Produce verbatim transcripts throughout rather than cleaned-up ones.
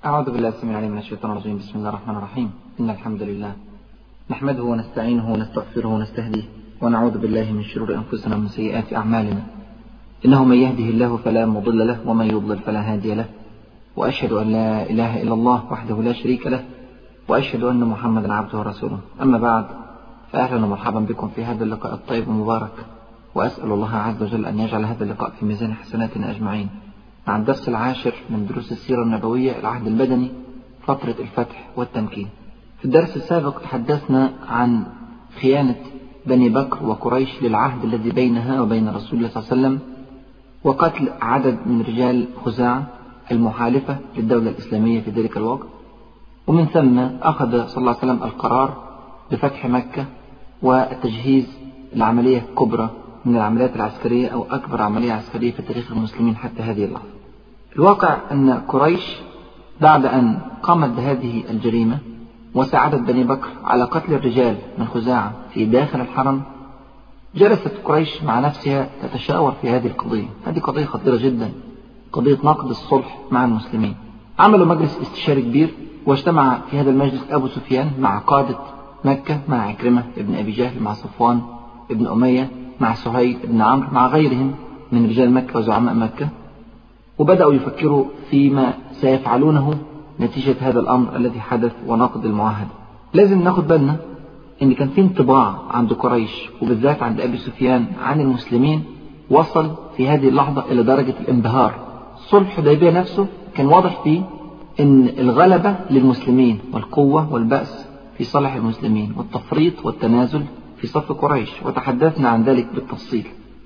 أعوذ بالله السميع العليم من الشيطان الرجيم. بسم الله الرحمن الرحيم. إن الحمد لله نحمده ونستعينه ونستغفره ونستهديه ونعوذ بالله من شرور أنفسنا ومن سيئات أعمالنا. إنه من يهده الله فلا مضل له ومن يضلل فلا هادي له، وأشهد أن لا إله إلا الله وحده لا شريك له، وأشهد أن محمدا عبده ورسوله. أما بعد، فأهلا ومرحبا بكم في هذا اللقاء الطيب المبارك، وأسأل الله عز وجل أن يجعل هذا اللقاء في ميزان حسناتنا أجمعين، مع الدرس العاشر من دروس السيرة النبوية، العهد المدني، فترة الفتح والتمكين. في الدرس السابق تحدثنا عن خيانة بني بكر وقريش للعهد الذي بينها وبين رسول الله صلى الله عليه وسلم، وقتل عدد من رجال خزاعة المحالفة للدولة الإسلامية في ذلك الوقت. ومن ثم أخذ صلى الله عليه وسلم القرار بفتح مكة والتجهيز لعملية كبرى من العمليات العسكرية أو أكبر عملية عسكرية في تاريخ المسلمين حتى هذه اللحظة. الواقع أن قريش بعد أن قامت بهذه الجريمة وساعدت بني بكر على قتل الرجال من خزاعة في داخل الحرم، جلست قريش مع نفسها تتشاور في هذه القضية. هذه قضية خطيرة جدا، قضية نقض الصلح مع المسلمين. عملوا مجلس استشاري كبير، واجتمع في هذا المجلس أبو سفيان مع قادة مكة، مع عكرمة ابن أبي جهل، مع صفوان ابن أمية، مع سهيل ابن عمرو، مع غيرهم من رجال مكة وزعماء مكة، وبدأوا يفكروا فيما سيفعلونه نتيجة هذا الأمر الذي حدث ونقض المعاهدة. لازم ناخد بالنا إن كان في انطباع عند قريش وبالذات عند أبي سفيان عن المسلمين وصل في هذه اللحظة إلى درجة الانبهار. صلح الحديبية نفسه كان واضح فيه إن الغلبة للمسلمين والقوة والبأس في صالح المسلمين، والتفريط والتنازل في صف قريش، وتحدثنا عن ذلك بالتفصيل.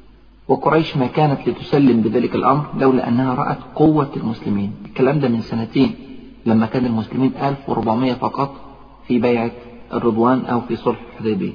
وقريش ما كانت لتسلم بذلك الأمر لولا أنها رأت قوة المسلمين. الكلام ده من سنتين لما كان المسلمين ألف وأربعمائة فقط في بيعة الرضوان أو في صلح الحديبية.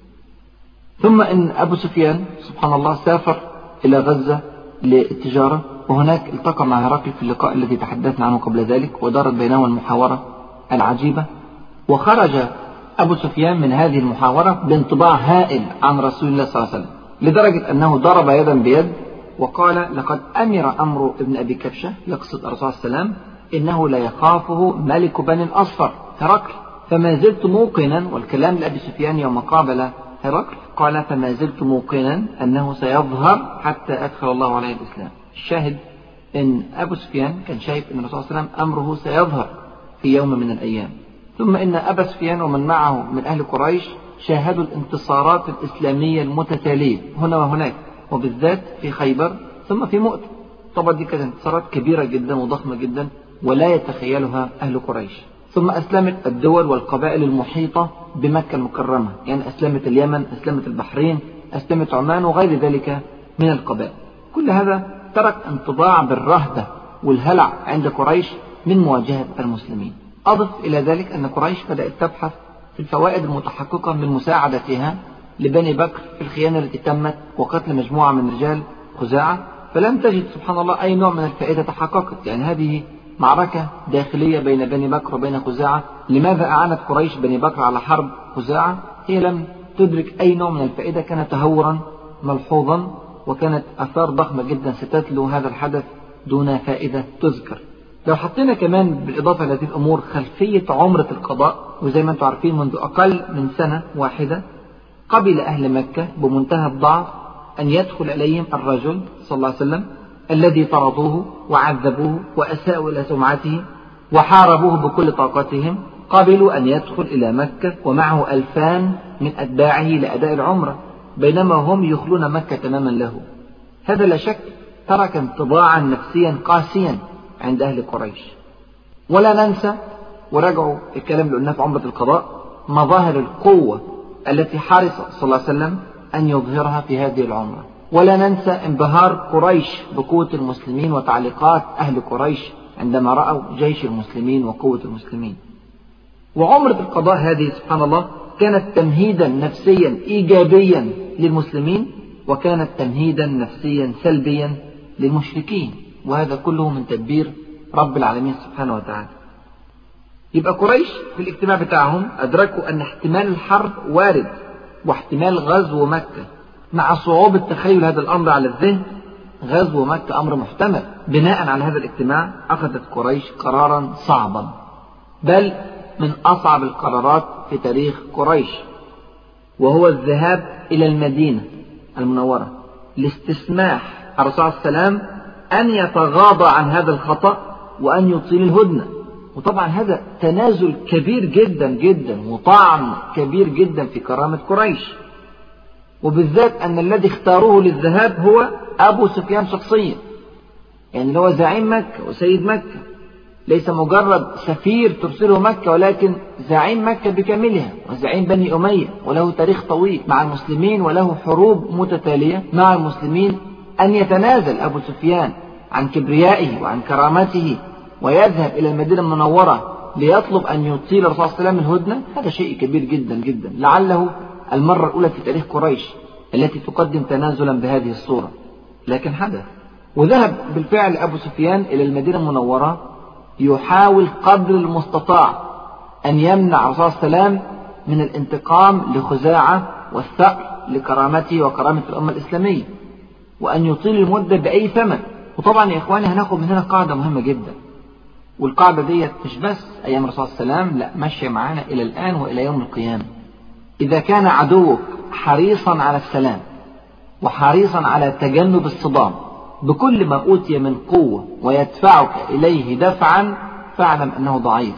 ثم إن أبو سفيان سبحان الله سافر إلى غزة للتجارة، وهناك التقى مع هرقل في اللقاء الذي تحدثنا عنه قبل ذلك، ودارت بينهما المحاورة العجيبة. وخرج أبو سفيان من هذه المحاورة بانطباع هائل عن رسول الله صلى الله عليه وسلم، لدرجة أنه ضرب يدا بيد وقال: لقد أمر أمر ابن أبي كبشة، يقصد الرسول صلى الله عليه وسلم، إنه لا يخافه ملك بني الأصفر هرقل. فما زلت موقنا، والكلام لأبي سفيان يوم قابل هرقل، قال: فما زلت موقنا أنه سيظهر حتى أدخل الله عليه الإسلام. الشاهد إن أبو سفيان كان شايف أن الرسول صلى الله عليه وسلم أمره سيظهر في يوم من الأيام. ثم إن أبا سفيان ومن معه من أهل قريش شاهدوا الانتصارات الإسلامية المتتالية هنا وهناك، وبالذات في خيبر ثم في مؤتة. طبعا دي كانت انتصارات كبيرة جدا وضخمة جدا ولا يتخيلها أهل قريش. ثم أسلمت الدول والقبائل المحيطة بمكة المكرمة، يعني أسلمت اليمن، أسلمت البحرين، أسلمت عمان وغير ذلك من القبائل. كل هذا ترك انطباع بالرهبة والهلع عند قريش من مواجهة المسلمين. أضف إلى ذلك أن قريش بدأت تبحث في الفوائد المتحققة من مساعدتها لبني بكر في الخيانة التي تمت وقتل مجموعة من رجال خزاعة، فلم تجد سبحان الله أي نوع من الفائدة تحققت. يعني هذه معركة داخلية بين بني بكر وبين خزاعة. لماذا أعانت قريش بني بكر على حرب خزاعة؟ هي لم تدرك أي نوع من الفائدة، كان تهورا ملحوظا، وكانت آثار ضخمة جدا ستتلو هذا الحدث دون فائدة تذكر. لو حطينا كمان بالإضافة لهذه الأمور خلفية عمرة القضاء، وزي ما أنتم عارفين منذ أقل من سنة واحدة قبل أهل مكة بمنتهى الضعف أن يدخل إليهم الرجل صلى الله عليه وسلم الذي طردوه وعذبوه وأساءوا إلى سمعته وحاربوه بكل طاقتهم. قبلوا أن يدخل إلى مكة ومعه ألفان من أتباعه لأداء العمرة، بينما هم يخلون مكة تماما له. هذا لا شك ترك انطباعا نفسيا قاسيا عند أهل قريش. ولا ننسى، وراجعوا الكلام اللي قلناه في عمرة القضاء، مظاهر القوة التي حرص صلى الله عليه وسلم أن يظهرها في هذه العمرة. ولا ننسى انبهار قريش بقوة المسلمين وتعليقات أهل قريش عندما رأوا جيش المسلمين وقوة المسلمين. وعمرة القضاء هذه سبحان الله كانت تمهيدا نفسيا إيجابيا للمسلمين، وكانت تمهيدا نفسيا سلبيا للمشركين، وهذا كله من تدبير رب العالمين سبحانه وتعالى. يبقى قريش في الاجتماع بتاعهم أدركوا أن احتمال الحرب وارد، واحتمال غزو مكة مع صعوبة تخيل هذا الأمر على الذهن غزو مكة أمر محتمل. بناء على هذا الاجتماع أخذت قريش قرارا صعبا، بل من أصعب القرارات في تاريخ قريش، وهو الذهاب إلى المدينة المنورة لاستسماح الرسول صلى الله عليه وسلم أن يتغاضى عن هذا الخطأ وأن يطيل الهدنة. وطبعا هذا تنازل كبير جدا جدا وطعن كبير جدا في كرامة قريش، وبالذات أن الذي اختاروه للذهاب هو أبو سفيان شخصيا، يعني اللي هو زعيم مكة وسيد مكة، ليس مجرد سفير ترسله مكة، ولكن زعيم مكة بكاملها وزعيم بني أمية، وله تاريخ طويل مع المسلمين وله حروب متتالية مع المسلمين. أن يتنازل أبو سفيان عن كبريائه وعن كرامته ويذهب إلى المدينة المنورة ليطلب أن يطيل الرسول صلى الله عليه وسلم الهدنة، هذا شيء كبير جدا جدا، لعله المرة الأولى في تاريخ قريش التي تقدم تنازلا بهذه الصورة، لكن حدث. وذهب بالفعل أبو سفيان إلى المدينة المنورة يحاول قدر المستطاع أن يمنع الرسول صلى الله عليه وسلم من الانتقام لخزاعة والثأر لكرامته وكرامة الأمة الإسلامية، وأن يطيل المدة بأي ثمن. وطبعا يا إخواني هناخد من هنا قاعدة مهمة جدا، والقاعدة دي مش بس أيام الرسول صلى الله عليه وسلم، لا، ماشية معانا إلى الآن وإلى يوم القيامة. إذا كان عدوك حريصا على السلام وحريصا على تجنب الصدام بكل ما أوتي من قوة ويدفعك إليه دفعا، فاعلم أنه ضعيف،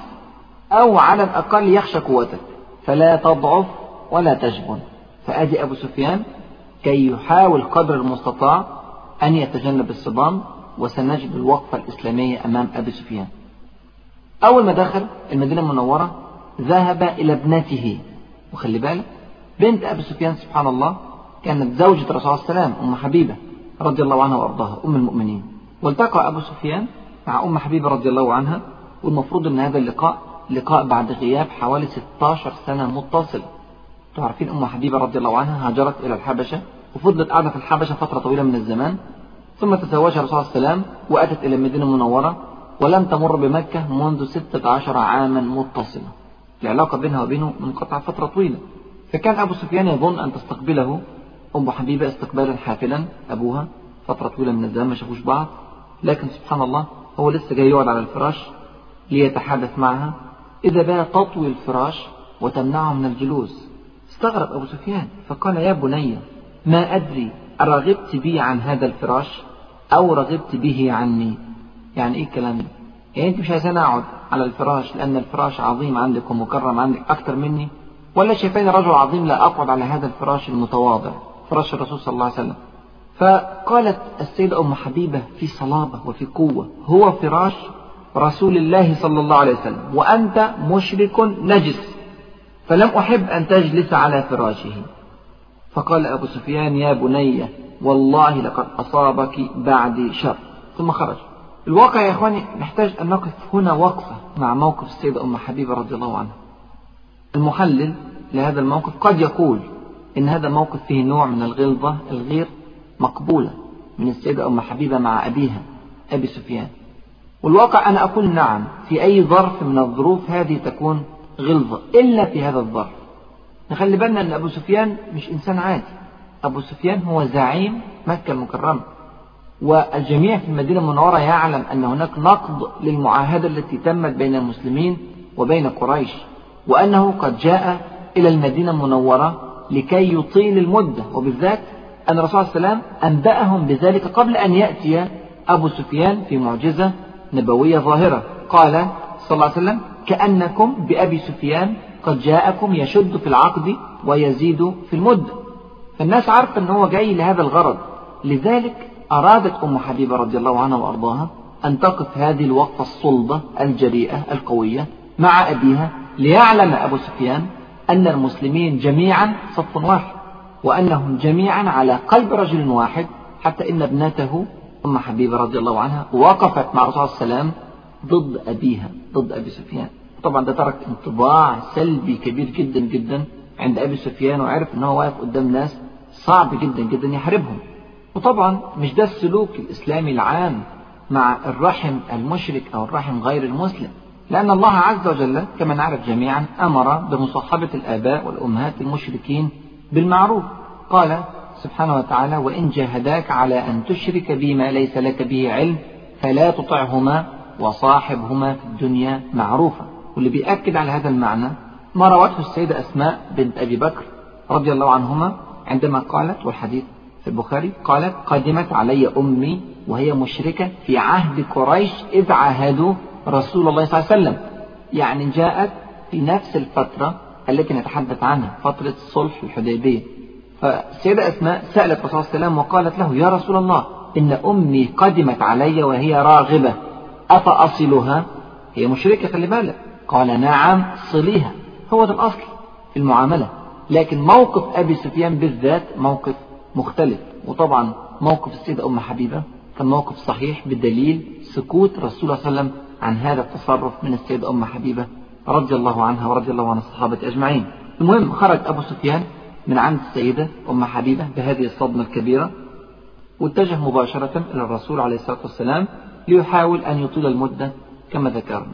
أو على الأقل يخشى قوتك، فلا تضعف ولا تجبن. فأدي أبو سفيان كي يحاول قدر المستطاع أن يتجنب الصدام، وسنجد الوقفة الإسلامية أمام أبي سفيان. أول ما دخل المدينة المنورة ذهب إلى ابنته، وخلي بالك بنت أبي سفيان سبحان الله كانت زوجة الرسول صلى الله عليه وسلم أم حبيبة رضي الله عنها وأرضاها أم المؤمنين. والتقى أبو سفيان مع أم حبيبة رضي الله عنها، والمفروض أن هذا اللقاء لقاء بعد غياب حوالي ستة عشر سنة متصل. تعرفين أم حبيبة رضي الله عنها هاجرت إلى الحبشة وفضلت قاعدة في الحبشة فترة طويلة من الزمان، ثم تزوجها الرسول صلى الله عليه وسلم وأتت إلى المدينة المنورة، ولم تمر بمكة منذ ستة عشر عاما متصلة. العلاقة بينها وبينه منقطعة فترة طويلة. فكان أبو سفيان يظن أن تستقبله أم حبيبة استقبالا حافلا، أبوها فترة طويلة من الزمان ما شافوش بعض، لكن سبحان الله هو لسه جاي يقعد على الفراش ليتحدث معها، إذا بها تطوي الفراش وتمنعه من الجلوس. استغرب أبو سفيان فقال: يا بني، ما أدري أرغبت بي عن هذا الفراش أو رغبت به عني؟ يعني إيه الكلام ده؟ يعني أنت مش عايزين أقعد على الفراش لأن الفراش عظيم عندك ومكرم عندك أكتر مني، ولا شايفين رجل عظيم لا أقعد على هذا الفراش المتواضع فراش الرسول صلى الله عليه وسلم؟ فقالت السيدة أم حبيبة في صلابة وفي قوة: هو فراش رسول الله صلى الله عليه وسلم وأنت مشرك نجس، فلم أحب أن تجلس على فراشه. فقال أبو سفيان: يا بني، والله لقد أصابك بعدي شر، ثم خرج. الواقع يا إخواني نحتاج أن نقف هنا وقفة مع موقف السيدة أم حبيبة رضي الله عنها. المحلل لهذا الموقف قد يقول إن هذا الموقف فيه نوع من الغلظة الغير مقبولة من السيدة أم حبيبة مع أبيها أبي سفيان، والواقع أنا أقول نعم، في أي ظرف من الظروف هذه تكون غلظة، إلا في هذا الظرف. نخلي بالنا أن أبو سفيان مش إنسان عادي، أبو سفيان هو زعيم مكة المكرمة، والجميع في المدينة المنورة يعلم أن هناك نقض للمعاهدة التي تمت بين المسلمين وبين قريش، وأنه قد جاء إلى المدينة المنورة لكي يطيل المدة، وبالذات أن الرسول صلى الله عليه وسلم أنبأهم بذلك قبل أن يأتي أبو سفيان في معجزة نبوية ظاهرة. قال صلى الله عليه وسلم: كأنكم بأبي سفيان قد جاءكم يشد في العقد ويزيد في المدة. فالناس عارفة أنه جاي لهذا الغرض، لذلك أرادت أم حبيبة رضي الله عنها وأرضاها أن تقف هذه الوقفة الصلبة الجريئة القوية مع أبيها، ليعلم أبو سفيان أن المسلمين جميعا صف واحد، وأنهم جميعا على قلب رجل واحد، حتى إن ابنته أم حبيبة رضي الله عنها وقفت مع الرسول صلى الله عليه وسلم ضد أبيها، ضد أبي سفيان. طبعا ده ترك انطباع سلبي كبير جدا جدا عند أبي سفيان، وعرف أنه واقف قدام ناس صعب جدا جدا يحاربهم. وطبعا مش ده السلوك الإسلامي العام مع الرحم المشرك أو الرحم غير المسلم، لأن الله عز وجل كما نعرف جميعا أمر بمصاحبة الآباء والأمهات المشركين بالمعروف. قال سبحانه وتعالى: وإن جاهداك على أن تشرك بي ما ليس لك به علم فلا تطعهما وصاحبهما في الدنيا معروفا. واللي بيأكد على هذا المعنى ما روته السيدة أسماء بنت أبي بكر رضي الله عنهما عندما قالت، والحديث في البخاري، قالت: قدمت علي أمي وهي مشركة في عهد قريش إذ عاهدوا رسول الله صلى الله عليه وسلم. يعني جاءت في نفس الفترة التي نتحدث عنها، فترة صلح الحديبية. فالسيدة أسماء سألت الرسول صلى الله عليه وسلم وقالت له: يا رسول الله، إن أمي قدمت علي وهي راغبة، أفأصلها؟ هي مشركة، خلي بالك. قال: نعم صليها. هو ده الأصل في المعاملة. لكن موقف أبي سفيان بالذات موقف مختلف. وطبعا موقف السيدة أم حبيبة كان موقف صحيح بدليل سكوت رسول الله صلى الله عليه وسلم عن هذا التصرف من السيدة أم حبيبة رضي الله عنها ورضي الله عن الصحابة أجمعين. المهم، خرج أبو سفيان من عند السيدة أم حبيبة بهذه الصدمة الكبيرة، واتجه مباشرة إلى الرسول عليه الصلاة والسلام ليحاول أن يطيل المدة كما ذكرنا.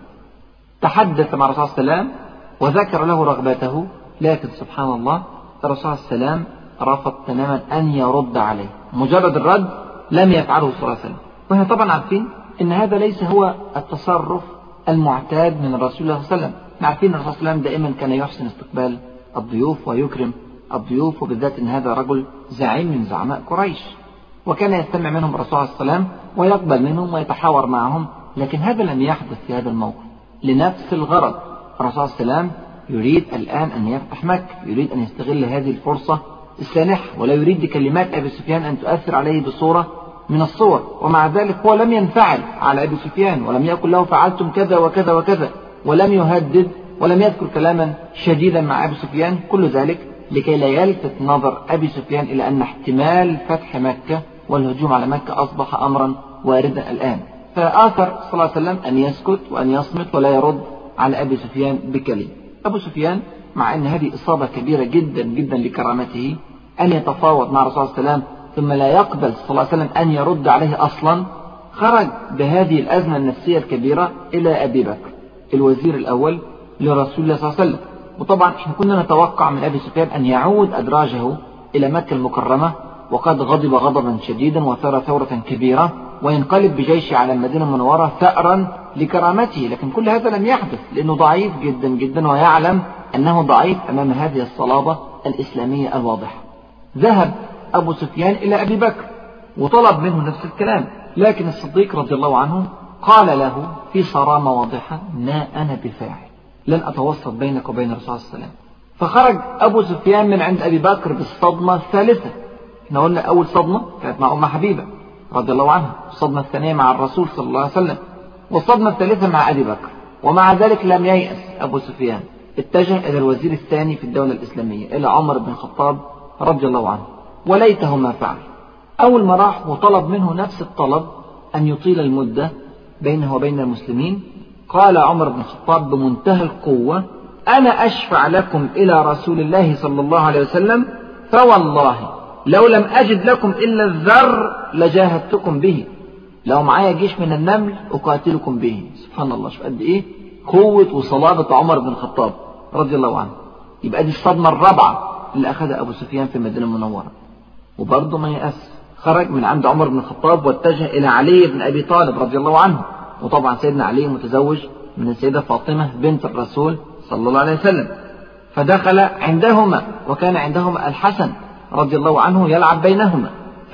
تحدث مع الرسول صلى الله عليه وسلم وذكر له رغبته، لكن سبحان الله الرسول صلى الله عليه وسلم رفض تماما أن يرد عليه. مجرد الرد لم يفعله صلى الله عليه وسلم. وإحنا طبعا عارفين أن هذا ليس هو التصرف المعتاد من الرسول صلى الله عليه وسلم. عارفين الرسول صلى الله عليه وسلم دائما كان يحسن استقبال الضيوف ويكرم الضيوف، وبالذات أن هذا رجل زعيم من زعماء قريش، وكان يستمع منهم الرسول صلى الله عليه وسلم ويقبل منهم ويتحاور معهم. لكن هذا لم يحدث في هذا الموقف لنفس الغرض. الرسول صلى الله عليه وسلم يريد الآن أن يفتح مكة، يريد أن يستغل هذه الفرصة السانحة، ولا يريد بكلمات أبي سفيان أن تؤثر عليه بصورة من الصور. ومع ذلك هو لم ينفعل على أبي سفيان، ولم يقل له فعلتم كذا وكذا وكذا، ولم يهدد، ولم يذكر كلاما شديدا مع أبي سفيان. كل ذلك لكي لا يلفت نظر أبي سفيان إلى أن احتمال فتح مكة والهجوم على مكة أصبح أمرا واردا الآن. فآثر صلى الله عليه وسلم أن يسكت وأن يصمت ولا يرد على أبي سفيان بكلمة. أبو سفيان مع أن هذه إصابة كبيرة جدا جدا لكرامته أن يتفاوض مع الرسول صلى الله عليه وسلم ثم لا يقبل صلى الله عليه وسلم أن يرد عليه أصلا، خرج بهذه الأزمة النفسية الكبيرة إلى أبي بكر الوزير الأول لرسول الله صلى الله عليه وسلم. وطبعا احنا كنا نتوقع من أبي سفيان أن يعود أدراجه إلى مكة المكرمة وقد غضب غضبا شديدا وثار ثورة كبيرة وينقلب بجيشه على المدينة المنورة ثأرا لكرامته. لكن كل هذا لم يحدث لأنه ضعيف جدا جدا، ويعلم أنه ضعيف أمام هذه الصلابة الإسلامية الواضحة. ذهب أبو سفيان إلى أبي بكر وطلب منه نفس الكلام، لكن الصديق رضي الله عنه قال له في صرامة واضحة: ما أنا بفاعل، لن أتوسط بينك وبين الرسول صلى الله عليه وسلم. فخرج أبو سفيان من عند أبي بكر بالصدمة الثالثة. احنا قلنا أول صدمة كانت مع أم حبيبة رضي الله عنها، الصدمة الثانية مع الرسول صلى الله عليه وسلم، والصدمة الثالثة مع أبي بكر. ومع ذلك لم ييأس أبو سفيان، اتجه إلى الوزير الثاني في الدولة الإسلامية إلى عمر بن الخطاب رضي الله عنه، وليته ما فعل. أول ما راح وطلب منه نفس الطلب أن يطيل المدة بينه وبين المسلمين، قال عمر بن الخطاب بمنتهى القوة: أنا أشفع لكم إلى رسول الله صلى الله عليه وسلم، فوالله لو لم أجد لكم إلا الذر لجاهدتكم به. لو معايا جيش من النمل أقاتلكم به. سبحان الله، شوف قد إيه قوة وصلابة عمر بن الخطاب رضي الله عنه. يبقى دي الصدمة الرابعة اللي أخذها أبو سفيان في المدينة المنورة، وبرضه ما يأس. خرج من عند عمر بن الخطاب واتجه إلى علي بن أبي طالب رضي الله عنه. وطبعا سيدنا علي متزوج من السيدة فاطمة بنت الرسول صلى الله عليه وسلم، فدخل عندهما وكان عندهما الحسن رضي الله عنه يلعب بينهما.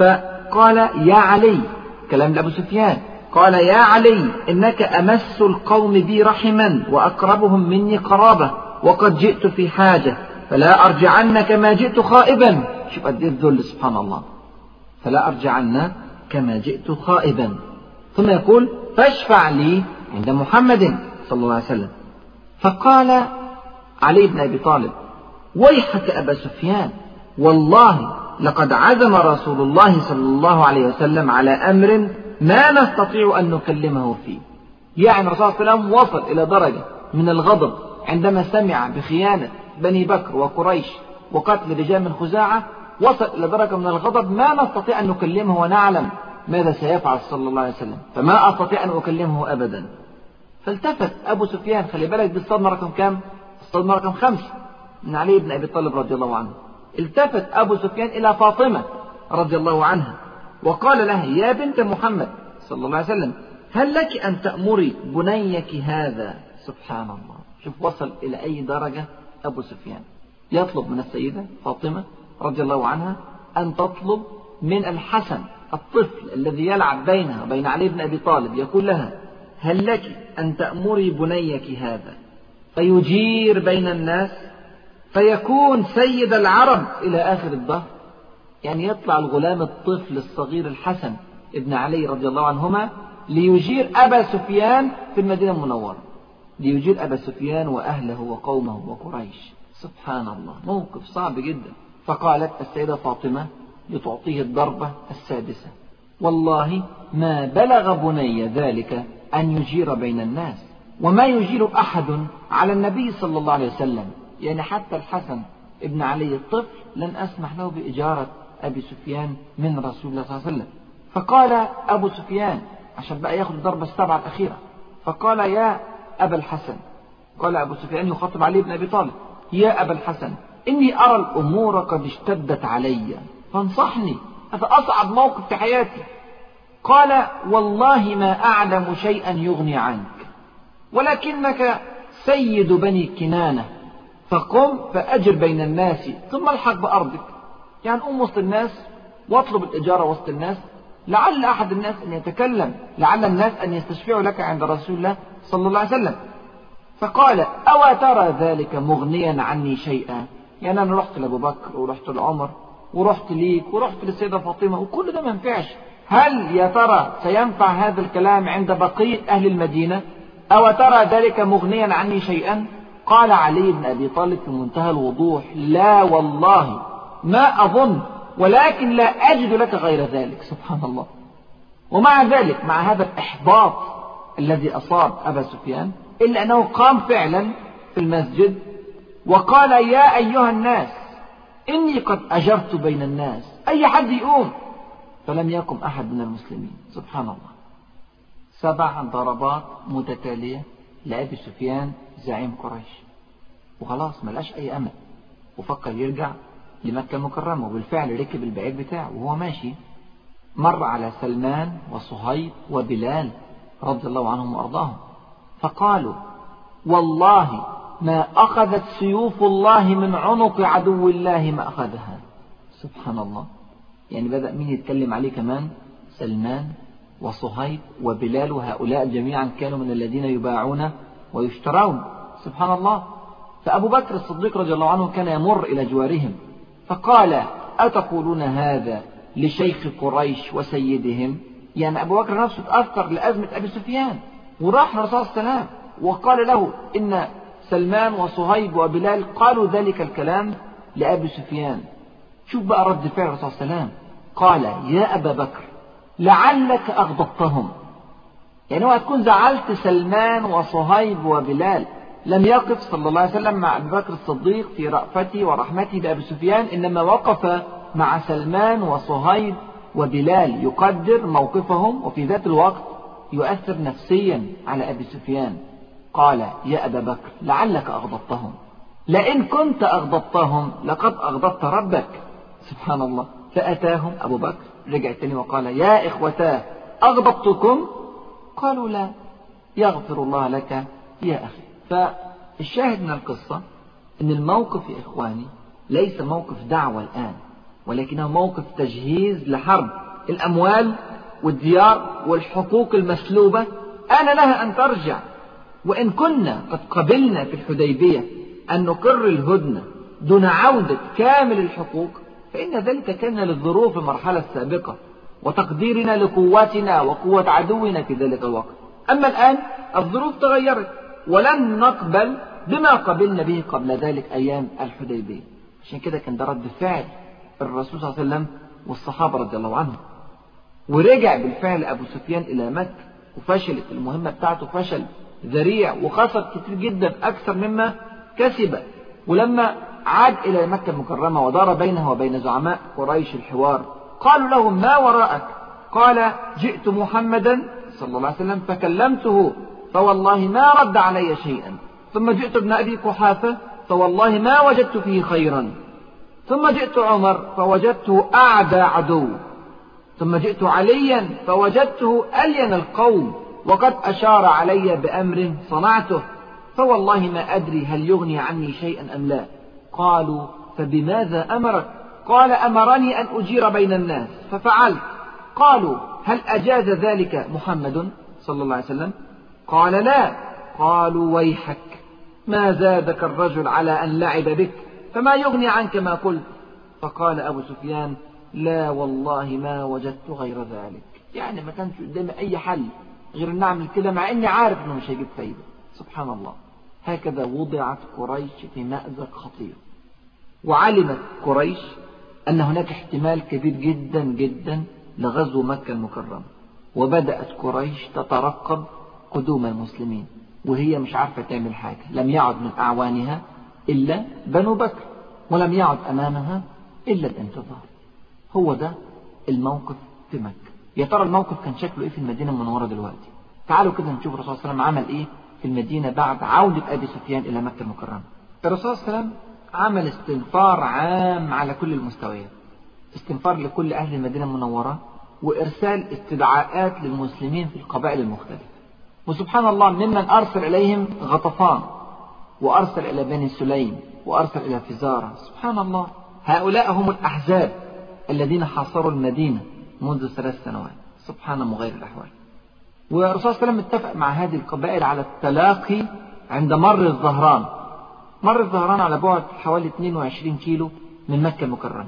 فقال: يا علي، كلام لأبو سفيان، قال: يا علي، إنك أمس القوم بي رحما وأقربهم مني قرابة، وقد جئت في حاجة، فلا أرجعن كما جئت خائبا. شوف قد ايه الذل، سبحان الله. فلا أرجعن كما جئت خائبا. ثم يقول: فاشفع لي عند محمد صلى الله عليه وسلم. فقال علي بن أبي طالب: ويحك أبا سفيان، والله لقد عزم رسول الله صلى الله عليه وسلم على أمر ما نستطيع أن نكلمه فيه. يعني الرسول صلى الله عليه وسلم وصل إلى درجة من الغضب عندما سمع بخيانة بني بكر وقريش وقتل رجال من خزاعة، وصل إلى درجة من الغضب ما نستطيع أن نكلمه ونعلم ماذا سيفعل صلى الله عليه وسلم، فما أستطيع أن أكلمه أبدا. فالتفت أبو سفيان، خلي بالك بالصدمة رقم كام؟ الصدمة رقم خمسة من علي بن أبي طالب رضي الله عنه. التفت أبو سفيان إلى فاطمة رضي الله عنها وقال لها: يا بنت محمد صلى الله عليه وسلم، هل لك أن تأمري بنيك هذا؟ سبحان الله، شوف وصل إلى أي درجة أبو سفيان. يطلب من السيدة فاطمة رضي الله عنها أن تطلب من الحسن الطفل الذي يلعب بينها وبين علي بن أبي طالب، يقول لها: هل لك أن تأمري بنيك هذا فيجير بين الناس فيكون سيد العرب إلى آخر الدهر؟ يعني يطلع الغلام الطفل الصغير الحسن ابن علي رضي الله عنهما ليجير أبا سفيان في المدينة المنورة، ليجير أبا سفيان وأهله وقومه وقريش. سبحان الله، موقف صعب جدا. فقالت السيدة فاطمة لتعطيه الضربة السادسة: والله ما بلغ بني ذلك أن يجير بين الناس، وما يجير أحد على النبي صلى الله عليه وسلم. يعني حتى الحسن ابن علي الطفل لن أسمح له بإجارة أبي سفيان من رسول الله صلى الله عليه وسلم. فقال أبو سفيان عشان بقى ياخد الضربة السبعة الأخيرة، فقال: يا أبا الحسن، قال أبو سفيان يخاطب علي بن أبي طالب: يا أبا الحسن، إني أرى الأمور قد اشتدت علي فانصحني، هذا أصعب موقف في حياتي. قال: والله ما أعلم شيئا يغني عنك، ولكنك سيد بني كنانة، فقم فأجر بين الناس ثم الحق بأرضك. يعني أم وسط الناس واطلب الإجارة وسط الناس، لعل أحد الناس أن يتكلم، لعل الناس أن يستشفعوا لك عند رسول الله صلى الله عليه وسلم. فقال: أو ترى ذلك مغنيا عني شيئا؟ يعني أنا رحت لأبو بكر ورحت لعمر ورحت ليك ورحت للسيدة فاطمة وكل ده ما ينفعش، هل يا ترى سينفع هذا الكلام عند بقية أهل المدينة؟ أو ترى ذلك مغنيا عني شيئا؟ قال علي بن أبي طالب في منتهى الوضوح: لا والله ما أظن، ولكن لا أجد لك غير ذلك. سبحان الله. ومع ذلك، مع هذا الإحباط الذي أصاب أبا سفيان، إلا أنه قام فعلا في المسجد وقال: يا أيها الناس، إني قد أجرت بين الناس، أي حد يقوم. فلم يقم أحد من المسلمين. سبحان الله. سبع ضربات متتالية لأبي سفيان زعيم قريش، وخلاص ملقاش أي أمل، وفكر يرجع لمكة المكرمة. وبالفعل ركب البعير بتاعه وهو ماشي مر على سلمان وصهيب وبلال رضي الله عنهم وأرضاهم، فقالوا: والله ما أخذت سيوف الله من عنق عدو الله ما أخذها. سبحان الله. يعني بدأ مين يتكلم عليه كمان؟ سلمان وصهيب وبلال، وهؤلاء جميعا كانوا من الذين يباعون ويشترون. سبحان الله. فأبو بكر الصديق رضي الله عنه كان يمر إلى جوارهم فقال: أتقولون هذا لشيخ قريش وسيدهم؟ يعني أبو بكر نفسه تأثر لأزمة أبي سفيان وراح للرسول صلى الله عليه وسلم وقال له إن سلمان وصهيب وبلال قالوا ذلك الكلام لأبي سفيان. شوف بقى رد فعل الرسول صلى الله عليه وسلم، قال: يا أبا بكر لعلك أغضبتهم. يعني هو هتكون زعلت سلمان وصهيب وبلال. لم يقف صلى الله عليه وسلم مع أبي بكر الصديق في رأفته ورحمته بأبي سفيان، إنما وقف مع سلمان وصهيب وبلال يقدر موقفهم، وفي ذات الوقت يؤثر نفسيا على أبي سفيان. قال: يا أبا بكر لعلك أغضبتهم، لئن كنت أغضبتهم لقد أغضبت ربك. سبحان الله. فأتاهم أبو بكر، رجع تاني وقال: يا إخوتاه أغضبتكم؟ قالوا: لا. يغفر الله لك يا أخي. فالشاهد من القصة أن الموقف يا إخواني ليس موقف دعوة الآن، ولكنه موقف تجهيز لحرب. الأموال والديار والحقوق المسلوبة آن لها أن ترجع. وإن كنا قد قبلنا في الحديبية أن نقر الهدنة دون عودة كامل الحقوق، فإن ذلك كان للظروف المرحلة السابقة وتقديرنا لقواتنا وقوة عدونا في ذلك الوقت. أما الآن الظروف تغيرت، ولن نقبل بما قبلنا به قبل ذلك أيام الحديبية. عشان كده كان ده رد فعل الرسول صلى الله عليه وسلم والصحابة رضي الله عنهم. ورجع بالفعل أبو سفيان إلى مكة وفشلت المهمة بتاعته فشل ذريع، وخسر كتير جدا أكثر مما كسب. ولما عاد إلى مكة المكرمة ودار بينه وبين زعماء قريش الحوار، قالوا له: ما وراءك؟ قال: جئت محمدا صلى الله عليه وسلم فكلمته فوالله ما رد علي شيئا، ثم جئت ابن أبي قحافة فوالله ما وجدت فيه خيرا، ثم جئت عمر فوجدته أعدى عدو، ثم جئت عليا فوجدته ألين القوم وقد أشار علي بأمر صنعته، فوالله ما أدري هل يغني عني شيئا أم لا. قالوا فبماذا أمرك؟ قال أمرني أن أجير بين الناس ففعلت. قالوا هل أجاز ذلك محمد صلى الله عليه وسلم؟ قال لا. قالوا ويحك، ما زادك الرجل على أن لعب بك، فما يغني عنك ما قلت؟ فقال أبو سفيان لا والله ما وجدت غير ذلك، يعني ما كانش قدامي أي حل غير أن أعمل كده، مع أني عارف أنه مش هيجيب فايدة. سبحان الله، هكذا وضعت قريش في مأزق خطير. وعلمت قريش أن هناك احتمال كبير جدا جدا لغزو مكة المكرمة، وبدأت قريش تترقب قدوم المسلمين وهي مش عارفة تعمل حاجة. لم يعد من أعوانها إلا بنو بكر، ولم يعد أمامها إلا الانتظار. هو ده الموقف في مكة. يا ترى الموقف كان شكله إيه في المدينة المنورة دلوقتي؟ تعالوا كده نشوف الرسول صلى الله عليه وسلم عمل إيه في المدينة بعد عودة أبي سفيان إلى مكة المكرمة. الرسول صلى الله عليه وسلم عمل استنفار عام على كل المستويات، استنفار لكل أهل المدينة المنورة، وإرسال استدعاءات للمسلمين في القبائل المختلفة. وسبحان الله، ممن أرسل إليهم غطفان، وأرسل إلى بني سليم، وأرسل إلى فزارة. سبحان الله، هؤلاء هم الأحزاب الذين حاصروا المدينة منذ ثلاث سنوات. سبحان مغير الأحوال. والرسول صلى الله عليه وسلم اتفق مع هذه القبائل على التلاقي عند مر الزهران. مر الزهران على بعد حوالي اثنين وعشرين كيلو من مكة المكرمة.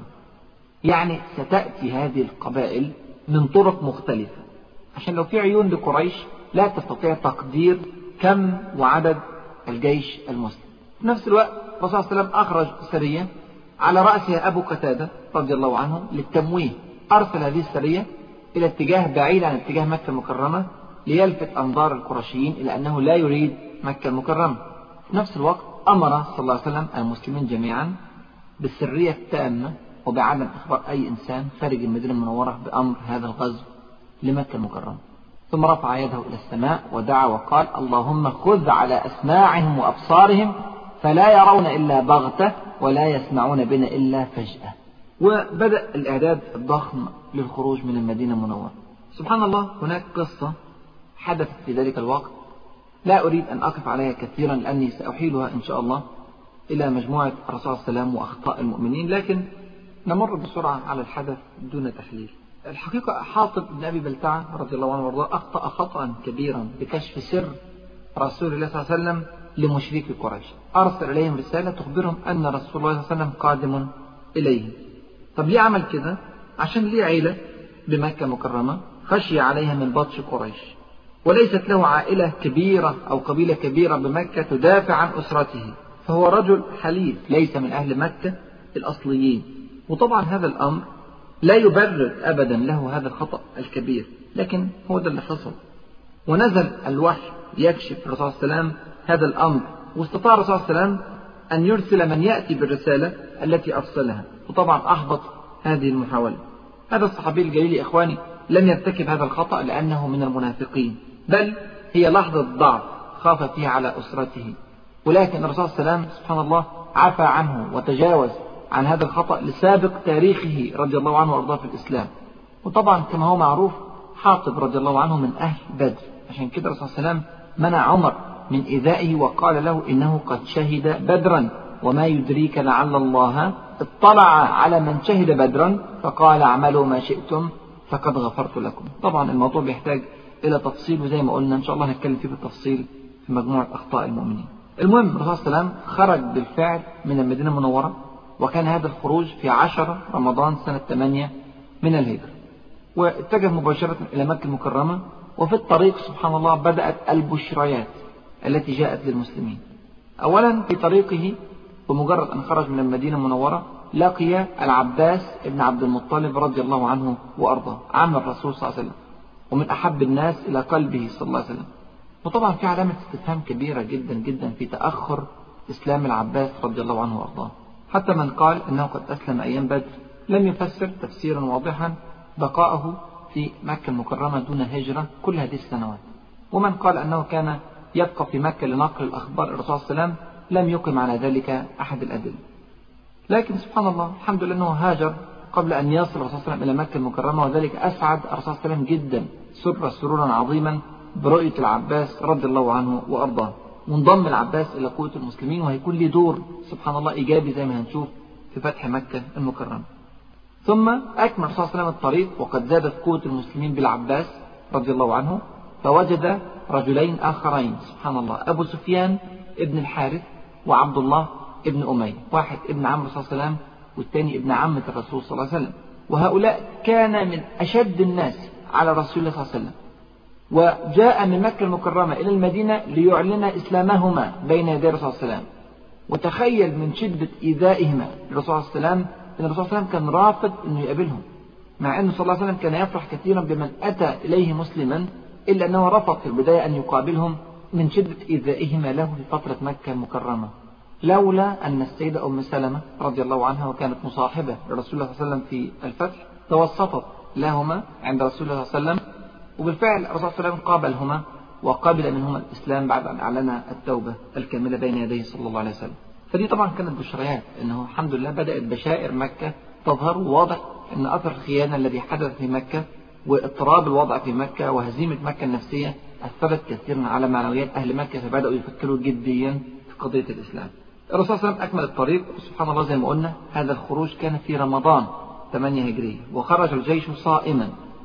يعني ستأتي هذه القبائل من طرق مختلفة، عشان لو في عيون لقريش لا تستطيع تقدير كم وعدد الجيش المسلم. في نفس الوقت الرسول صلى الله عليه وسلم أخرج سرية على رأسها أبو قتادة رضي الله عنه للتمويه. أرسل هذه السرية إلى اتجاه بعيد عن اتجاه مكة المكرمة ليلفت أنظار القرشيين إلى أنه لا يريد مكة المكرمة. في نفس الوقت أمر صلى الله عليه وسلم المسلمين جميعا بالسرية التامة وبعدم إخبار أي إنسان خارج المدينة المنورة بأمر هذا الغزو لمكة المكرمة. ثم رفع يده إلى السماء ودعا وقال اللهم خذ على أسماعهم وأبصارهم فلا يرون إلا بغتة ولا يسمعون بنا إلا فجأة. وبدأ الإعداد الضخم للخروج من المدينة المنورة. سبحان الله، هناك قصة حدثت في ذلك الوقت لا أريد أن أقف عليها كثيرا لأني سأحيلها إن شاء الله إلى مجموعة الرسول صلى الله عليه وسلم وأخطاء المؤمنين، لكن نمر بسرعة على الحدث دون تحليل. الحقيقة حاطب بن أبي بلتعة رضي الله عنه وارضاه أخطأ خطأ كبيرا بكشف سر رسول الله صلى الله عليه وسلم لمشركي قريش. أرسل إليهم رسالة تخبرهم أن رسول الله صلى الله عليه وسلم قادم إليهم. طب ليه عمل كده؟ عشان ليه عيلة بمكة مكرمة خشي عليها من بطش قريش، وليست له عائلة كبيرة أو قبيلة كبيرة بمكة تدافع عن أسرته، فهو رجل حليف ليس من أهل مكة الأصليين. وطبعا هذا الأمر لا يبرر أبدا له هذا الخطأ الكبير، لكن هو ده اللي حصل. ونزل الوحي يكشف الرسول صلى الله عليه وسلم هذا الأمر، واستطاع الرسول صلى الله عليه وسلم أن يرسل من يأتي بالرسالة التي أرسلها، وطبعا أحبط هذه المحاولة. هذا الصحابي الجليل يا إخواني لم يرتكب هذا الخطأ لأنه من المنافقين، بل هي لحظة ضعف خاف فيها على أسرته، ولكن الرسول صلى الله عليه وسلم سبحان الله عفى عنه وتجاوز عن هذا الخطأ لسابق تاريخه رضي الله عنه وأرضاه في الإسلام. وطبعا كما هو معروف حاطب رضي الله عنه من أهل بدر، عشان كده الرسول صلى الله عليه وسلم منع عمر من إيذائه وقال له إنه قد شهد بدرا وما يدريك لعل الله اطلع على من شهد بدرا فقال اعملوا ما شئتم فقد غفرت لكم. طبعا الموضوع بيحتاج إلى تفصيل، وزي ما قلنا إن شاء الله هنتكلم فيه بالتفصيل في مجموعة أخطاء المؤمنين. المهم الرسول صلى الله عليه وسلم خرج بالفعل من المدينة المنورة، وكان هذا الخروج في عشرة رمضان سنة ثمانية من الهجرة، واتجه مباشرة إلى مكة المكرمة. وفي الطريق سبحان الله بدأت البشريات التي جاءت للمسلمين. أولا في طريقه بمجرد أن خرج من المدينة المنورة لقي العباس ابن عبد المطلب رضي الله عنه وأرضاه عم الرسول صلى الله عليه وسلم، ومن أحب الناس إلى قلبه صلى الله عليه وسلم. وطبعا في علامة استفهام كبيرة جدا جدا في تأخر إسلام العباس رضي الله عنه وأرضاه، حتى من قال أنه قد أسلم أيام بدر لم يفسر تفسيرا واضحا بقاءه في مكة المكرمة دون هجرة كل هذه السنوات، ومن قال أنه كان يبقى في مكة لنقل الأخبار الرسول صلى الله عليه وسلم لم يقم على ذلك أحد الأدلة. لكن سبحان الله الحمد لله أنه هاجر قبل أن يصل الرسول صلى الله عليه وسلم إلى مكة المكرمة، وذلك أسعد الرسول صلى الله عليه وسلم جدا، سر سرورا عظيما برؤية العباس رضي الله عنه وأرضاه، وانضم العباس إلى قوة المسلمين، وهيكون له دور سبحان الله إيجابي زي ما هنشوف في فتح مكة المكرمة. ثم أكمل الرسول صلى الله عليه وسلم الطريق وقد زادت قوة المسلمين بالعباس رضي الله عنه، فوجد رجلين آخرين سبحان الله، أبو سفيان ابن الحارث وعبد الله ابن أمية، واحد ابن عم الرسول صلى الله عليه وسلم والثاني ابن عمة الرسول صلى الله عليه وسلم، وهؤلاء كان من أشد الناس على رسول الله صلى الله عليه وسلم، وجاء من مكة المكرمة إلى المدينة ليعلن إسلامهما بين يدي الرسول صلى الله عليه وسلم. وتخيل من شدة إيذائهما للرسول صلى الله عليه وسلم أن الرسول صلى الله عليه وسلم كان رافض أنه يقابلهم، مع أنه صلى الله عليه وسلم كان يفرح كثيرا بمن أتى إليه مسلما، إلا أنه رفض في البداية أن يقابلهم من شدة إيذائهما له في فترة مكة المكرمة، لولا أن السيدة أم سلمة رضي الله عنها وكانت مصاحبة لرسول الله صلى الله عليه وسلم في الفتح توسطت لهما عند رسول الله صلى الله عليه وسلم، وبالفعل الرسول صلى الله عليه وسلم قابلهما وقبل منهما الإسلام بعد أن أعلن التوبة الكاملة بين يديه صلى الله عليه وسلم. فدي طبعا كانت بشريات أنه الحمد لله بدأت بشائر مكة تظهر، وواضح أن أثر الخيانة الذي حدث في مكة واضطراب الوضع في مكة وهزيمة مكة النفسية أثرت كثيرا على معنويات أهل مكة، فبدأوا يفكروا جديا في قضية الإسلام. الرسول صلى الله عليه وسلم أكمل الطريق، سبحان الله زي ما قلنا هذا الخروج كان في رمضان ثمانية هجرية، وخرج الجيش صائما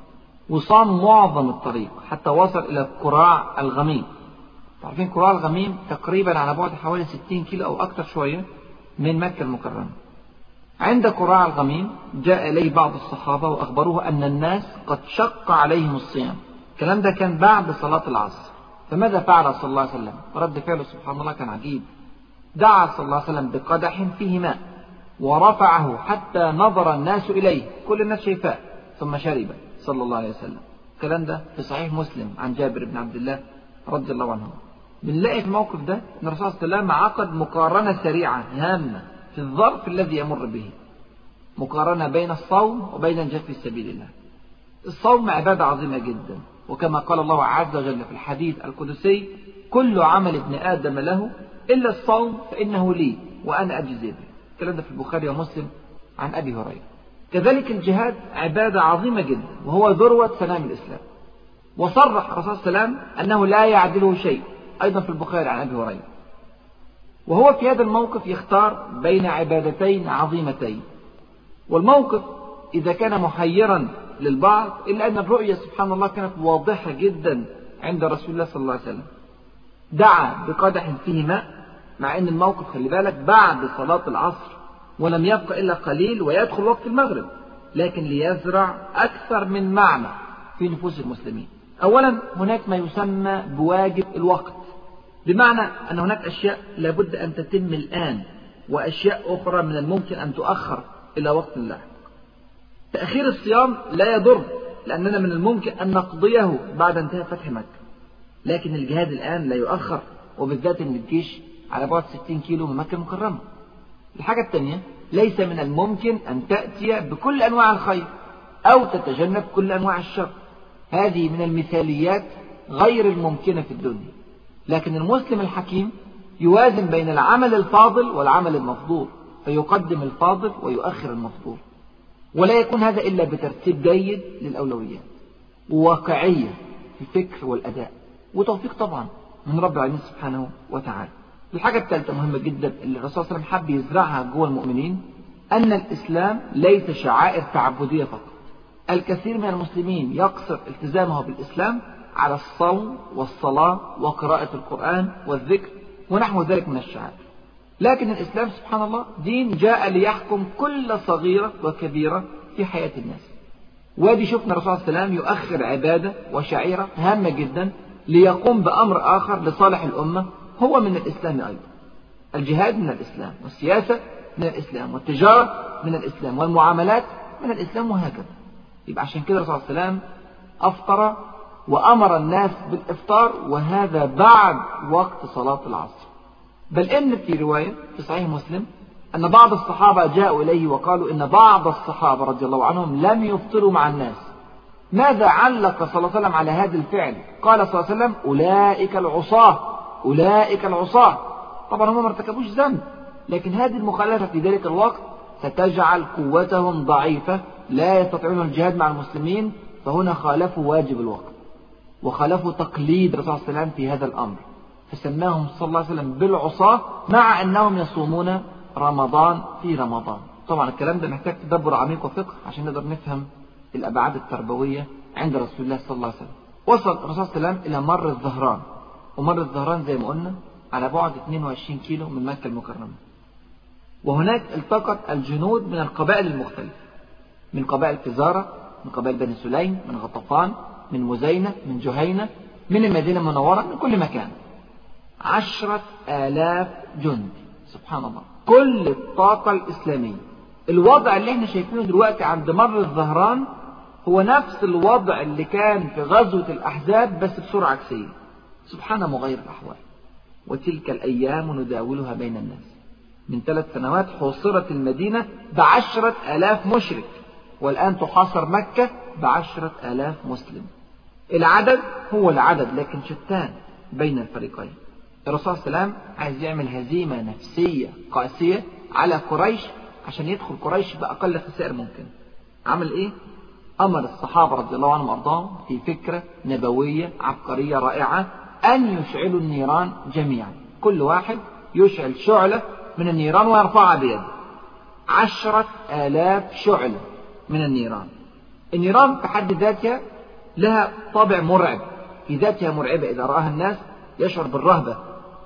وصام معظم الطريق حتى وصل إلى قراع الغميم. تعرفين قراع الغميم تقريبا على بعد حوالي ستين كيلو أو أكثر شوية من مكة المكرمة. عند قراع الغميم جاء إليه بعض الصحابة وأخبروه أن الناس قد شق عليهم الصيام. الكلام ده كان بعد صلاة العصر. فماذا فعل صلى الله عليه وسلم؟ رد فعله سبحان الله كان عجيب. دعا صلى الله عليه وسلم بقدح فيه ماء ورفعه حتى نظر الناس إليه، كل الناس شايفاه، ثم شرب صلى الله عليه وسلم. الكلام ده في صحيح مسلم عن جابر بن عبد الله رضي الله عنه. بنلاقي في الموقف ده أن الرسول صلى الله عليه وسلم عقد مقارنة سريعة هامة في الظرف الذي يمر به، مقارنة بين الصوم وبين الجهاد في سبيل الله. الصوم عبادة عظيمة جدا، وكما قال الله عز وجل في الحديث القدسي: كل عمل ابن آدم له إلا الصوم فإنه لي وأنا أجزي به. الكلام ده في البخاري ومسلم عن أبي هريرة. كذلك الجهاد عبادة عظيمة جدا، وهو ذروة سنام الإسلام، وصرح الرسول صلى الله عليه وسلم أنه لا يعدله شيء، أيضا في البخاري عن أبي هريرة. وهو في هذا الموقف يختار بين عبادتين عظيمتين، والموقف إذا كان محيرا للبعض إلا أن الرؤية سبحان الله كانت واضحة جدا عند رسول الله صلى الله عليه وسلم. دعا بقدح فيه ماء، مع أن الموقف خلي بالك بعد صلاة العصر ولم يبقى إلا قليل ويدخل وقت المغرب، لكن ليزرع أكثر من معنى في نفوس المسلمين. أولا هناك ما يسمى بواجب الوقت، بمعنى أن هناك أشياء لابد أن تتم الآن، وأشياء أخرى من الممكن أن تؤخر إلى وقت لاحق. تأخير الصيام لا يضر، لأننا من الممكن أن نقضيه بعد انتهاء فتح مكة، لكن الجهاد الآن لا يؤخر، وبالذات أن الجيش على بعد ستين كيلو من مكة المكرمة. الحاجة الثانية ليس من الممكن أن تأتي بكل أنواع الخير أو تتجنب كل أنواع الشر، هذه من المثاليات غير الممكنة في الدنيا. لكن المسلم الحكيم يوازن بين العمل الفاضل والعمل المفضول، فيقدم الفاضل ويؤخر المفضول، ولا يكون هذا إلا بترتيب جيد للأولويات وواقعية في الفكر والأداء، وتوفيق طبعا من رب العالمين سبحانه وتعالى. الحاجة الثالثة مهمة جدا اللي الرسول صلى الله عليه وسلم حب يزرعها جوه المؤمنين، أن الإسلام ليس شعائر تعبدية فقط. الكثير من المسلمين يقصر التزامه بالإسلام على الصوم والصلاة وقراءة القرآن والذكر ونحو ذلك من الشعائر، لكن الإسلام سبحان الله دين جاء ليحكم كل صغيرة وكبيرة في حياة الناس. ودي شفنا الرسول صلى الله عليه وسلم يؤخر عبادة وشعيرة هامة جدا ليقوم بأمر آخر لصالح الأمة هو من الإسلام أيضا. الجهاد من الإسلام، والسياسة من الإسلام، والتجارة من الإسلام، والمعاملات من الإسلام، وهكذا. يبقى عشان كده الرسول صلى الله عليه وسلم أفطر وأمر الناس بالإفطار، وهذا بعد وقت صلاة العصر. بل إن في رواية في صحيح مسلم أن بعض الصحابة جاءوا إليه وقالوا إن بعض الصحابة رضي الله عنهم لم يفطروا مع الناس. ماذا علق صلى الله عليه وسلم على هذا الفعل؟ قال صلى الله عليه وسلم: أولئك العصاة، أولئك العصاة. طبعا هم ما ارتكبوش ذنب، لكن هذه المخالفة في ذلك الوقت ستجعل قوتهم ضعيفة لا يستطيعون الجهاد مع المسلمين. فهنا خالفوا واجب الوقت وخالفوا تقليد الرسول صلى الله عليه وسلم في هذا الأمر، فسماهم صلى الله عليه وسلم بالعصاة مع أنهم يصومون رمضان في رمضان. طبعا الكلام ده محتاج تدبر عميق وفقه عشان نقدر نفهم الأبعاد التربوية عند رسول الله صلى الله عليه وسلم. وصل الرسول صلى الله عليه وسلم إلى مر الظهران، ومر الظهران زي ما قلنا على بعد اثنين وعشرين كيلو من مكة المكرمة. وهناك التقت الجنود من القبائل المختلفة، من قبائل فزارة، من قبائل بني سليم، من غطفان، من مزينة، من جهينة، من المدينة المنورة، من كل مكان. عشرة آلاف جندي، سبحان الله، كل الطاقة الإسلامية. الوضع اللي احنا شايفينه دلوقتي عند مر الظهران هو نفس الوضع اللي كان في غزوة الأحزاب بس بسرعة عكسية. سبحان مغير الأحوال. وتلك الأيام نداولها بين الناس. من ثلاث سنوات حوصرت المدينة بعشرة آلاف مشرك، والآن تحاصر مكة بعشرة آلاف مسلم. العدد هو العدد لكن شتان بين الفريقين. الرسول صلى الله عليه وسلم عايز يعمل هزيمة نفسية قاسية على قريش عشان يدخل قريش بأقل خسائر ممكن. عمل إيه؟ أمر الصحابة رضي الله عنهم وأرضاهم في فكرة نبوية عبقرية رائعة أن يشعلوا النيران جميعا، كل واحد يشعل شعلة من النيران ويرفعها بيده. عشرة آلاف شعلة من النيران. النيران في حد ذاتها لها طابع مرعب، في ذاتها مرعبة، إذا رآها الناس يشعر بالرهبة.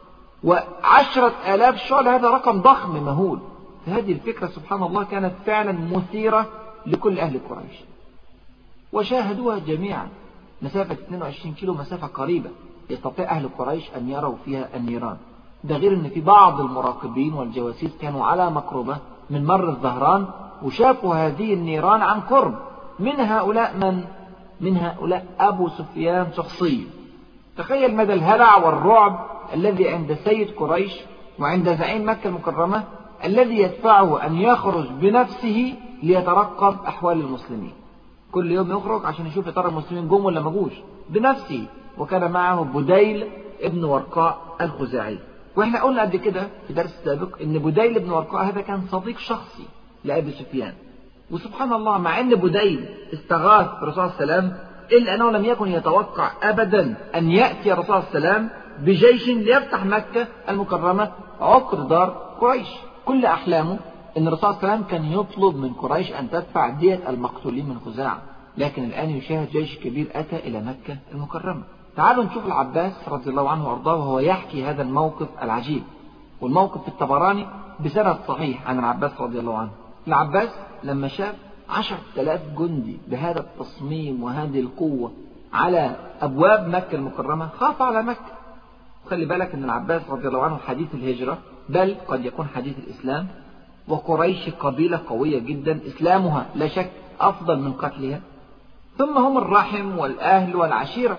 وعشرة آلاف شعلة هذا رقم ضخم مهول. فهذه الفكرة سبحان الله كانت فعلا مثيرة لكل أهل قريش، وشاهدوها جميعا. مسافة اثنين وعشرين كيلو مسافة قريبة يستطيع أهل قريش أن يروا فيها النيران. ده غير أن في بعض المراقبين والجواسيس كانوا على مقربة من مر الظهران وشافوا هذه النيران عن قرب. من هؤلاء من؟ من هؤلاء أبو سفيان شخصيا. تخيل مدى الهلع والرعب الذي عند سيد قريش وعند زعيم مكة المكرمة الذي يدفعه أن يخرج بنفسه ليترقب أحوال المسلمين. كل يوم يخرج عشان يشوف يا ترى المسلمين جم ولا ما جوش بنفسه. وكان معه بديل ابن ورقاء الخزاعي. واحنا قلنا قبل كده في درس سابق ان بديل ابن ورقاء هذا كان صديق شخصي لأبي سفيان. وسبحان الله مع ان بديل استغاث بالرسول صلى الله عليه وسلم إلا أنه لم يكن يتوقع أبدا أن يأتي الرسول صلى الله عليه وسلم بجيش ليفتح مكة المكرمة عقر دار قريش. كل أحلامه أن الرسول صلى الله عليه وسلم كان يطلب من قريش أن تدفع دية المقتولين من خزاعة، لكن الآن يشاهد جيش كبير أتى إلى مكة المكرمة. تعالوا نشوف العباس رضي الله عنه وأرضاه وهو يحكي هذا الموقف العجيب. والموقف في الطبراني بسند صحيح عن العباس رضي الله عنه. العباس لما شاف عشرة آلاف جندي بهذا التصميم وهذه القوة على أبواب مكة المكرمة خاف على مكة. وخلي بالك أن العباس رضي الله عنه حديث الهجرة، بل قد يكون حديث الإسلام. وقريش قبيلة قوية جدا إسلامها لا شك أفضل من قتلها، ثم هم الرحم والأهل والعشيرة.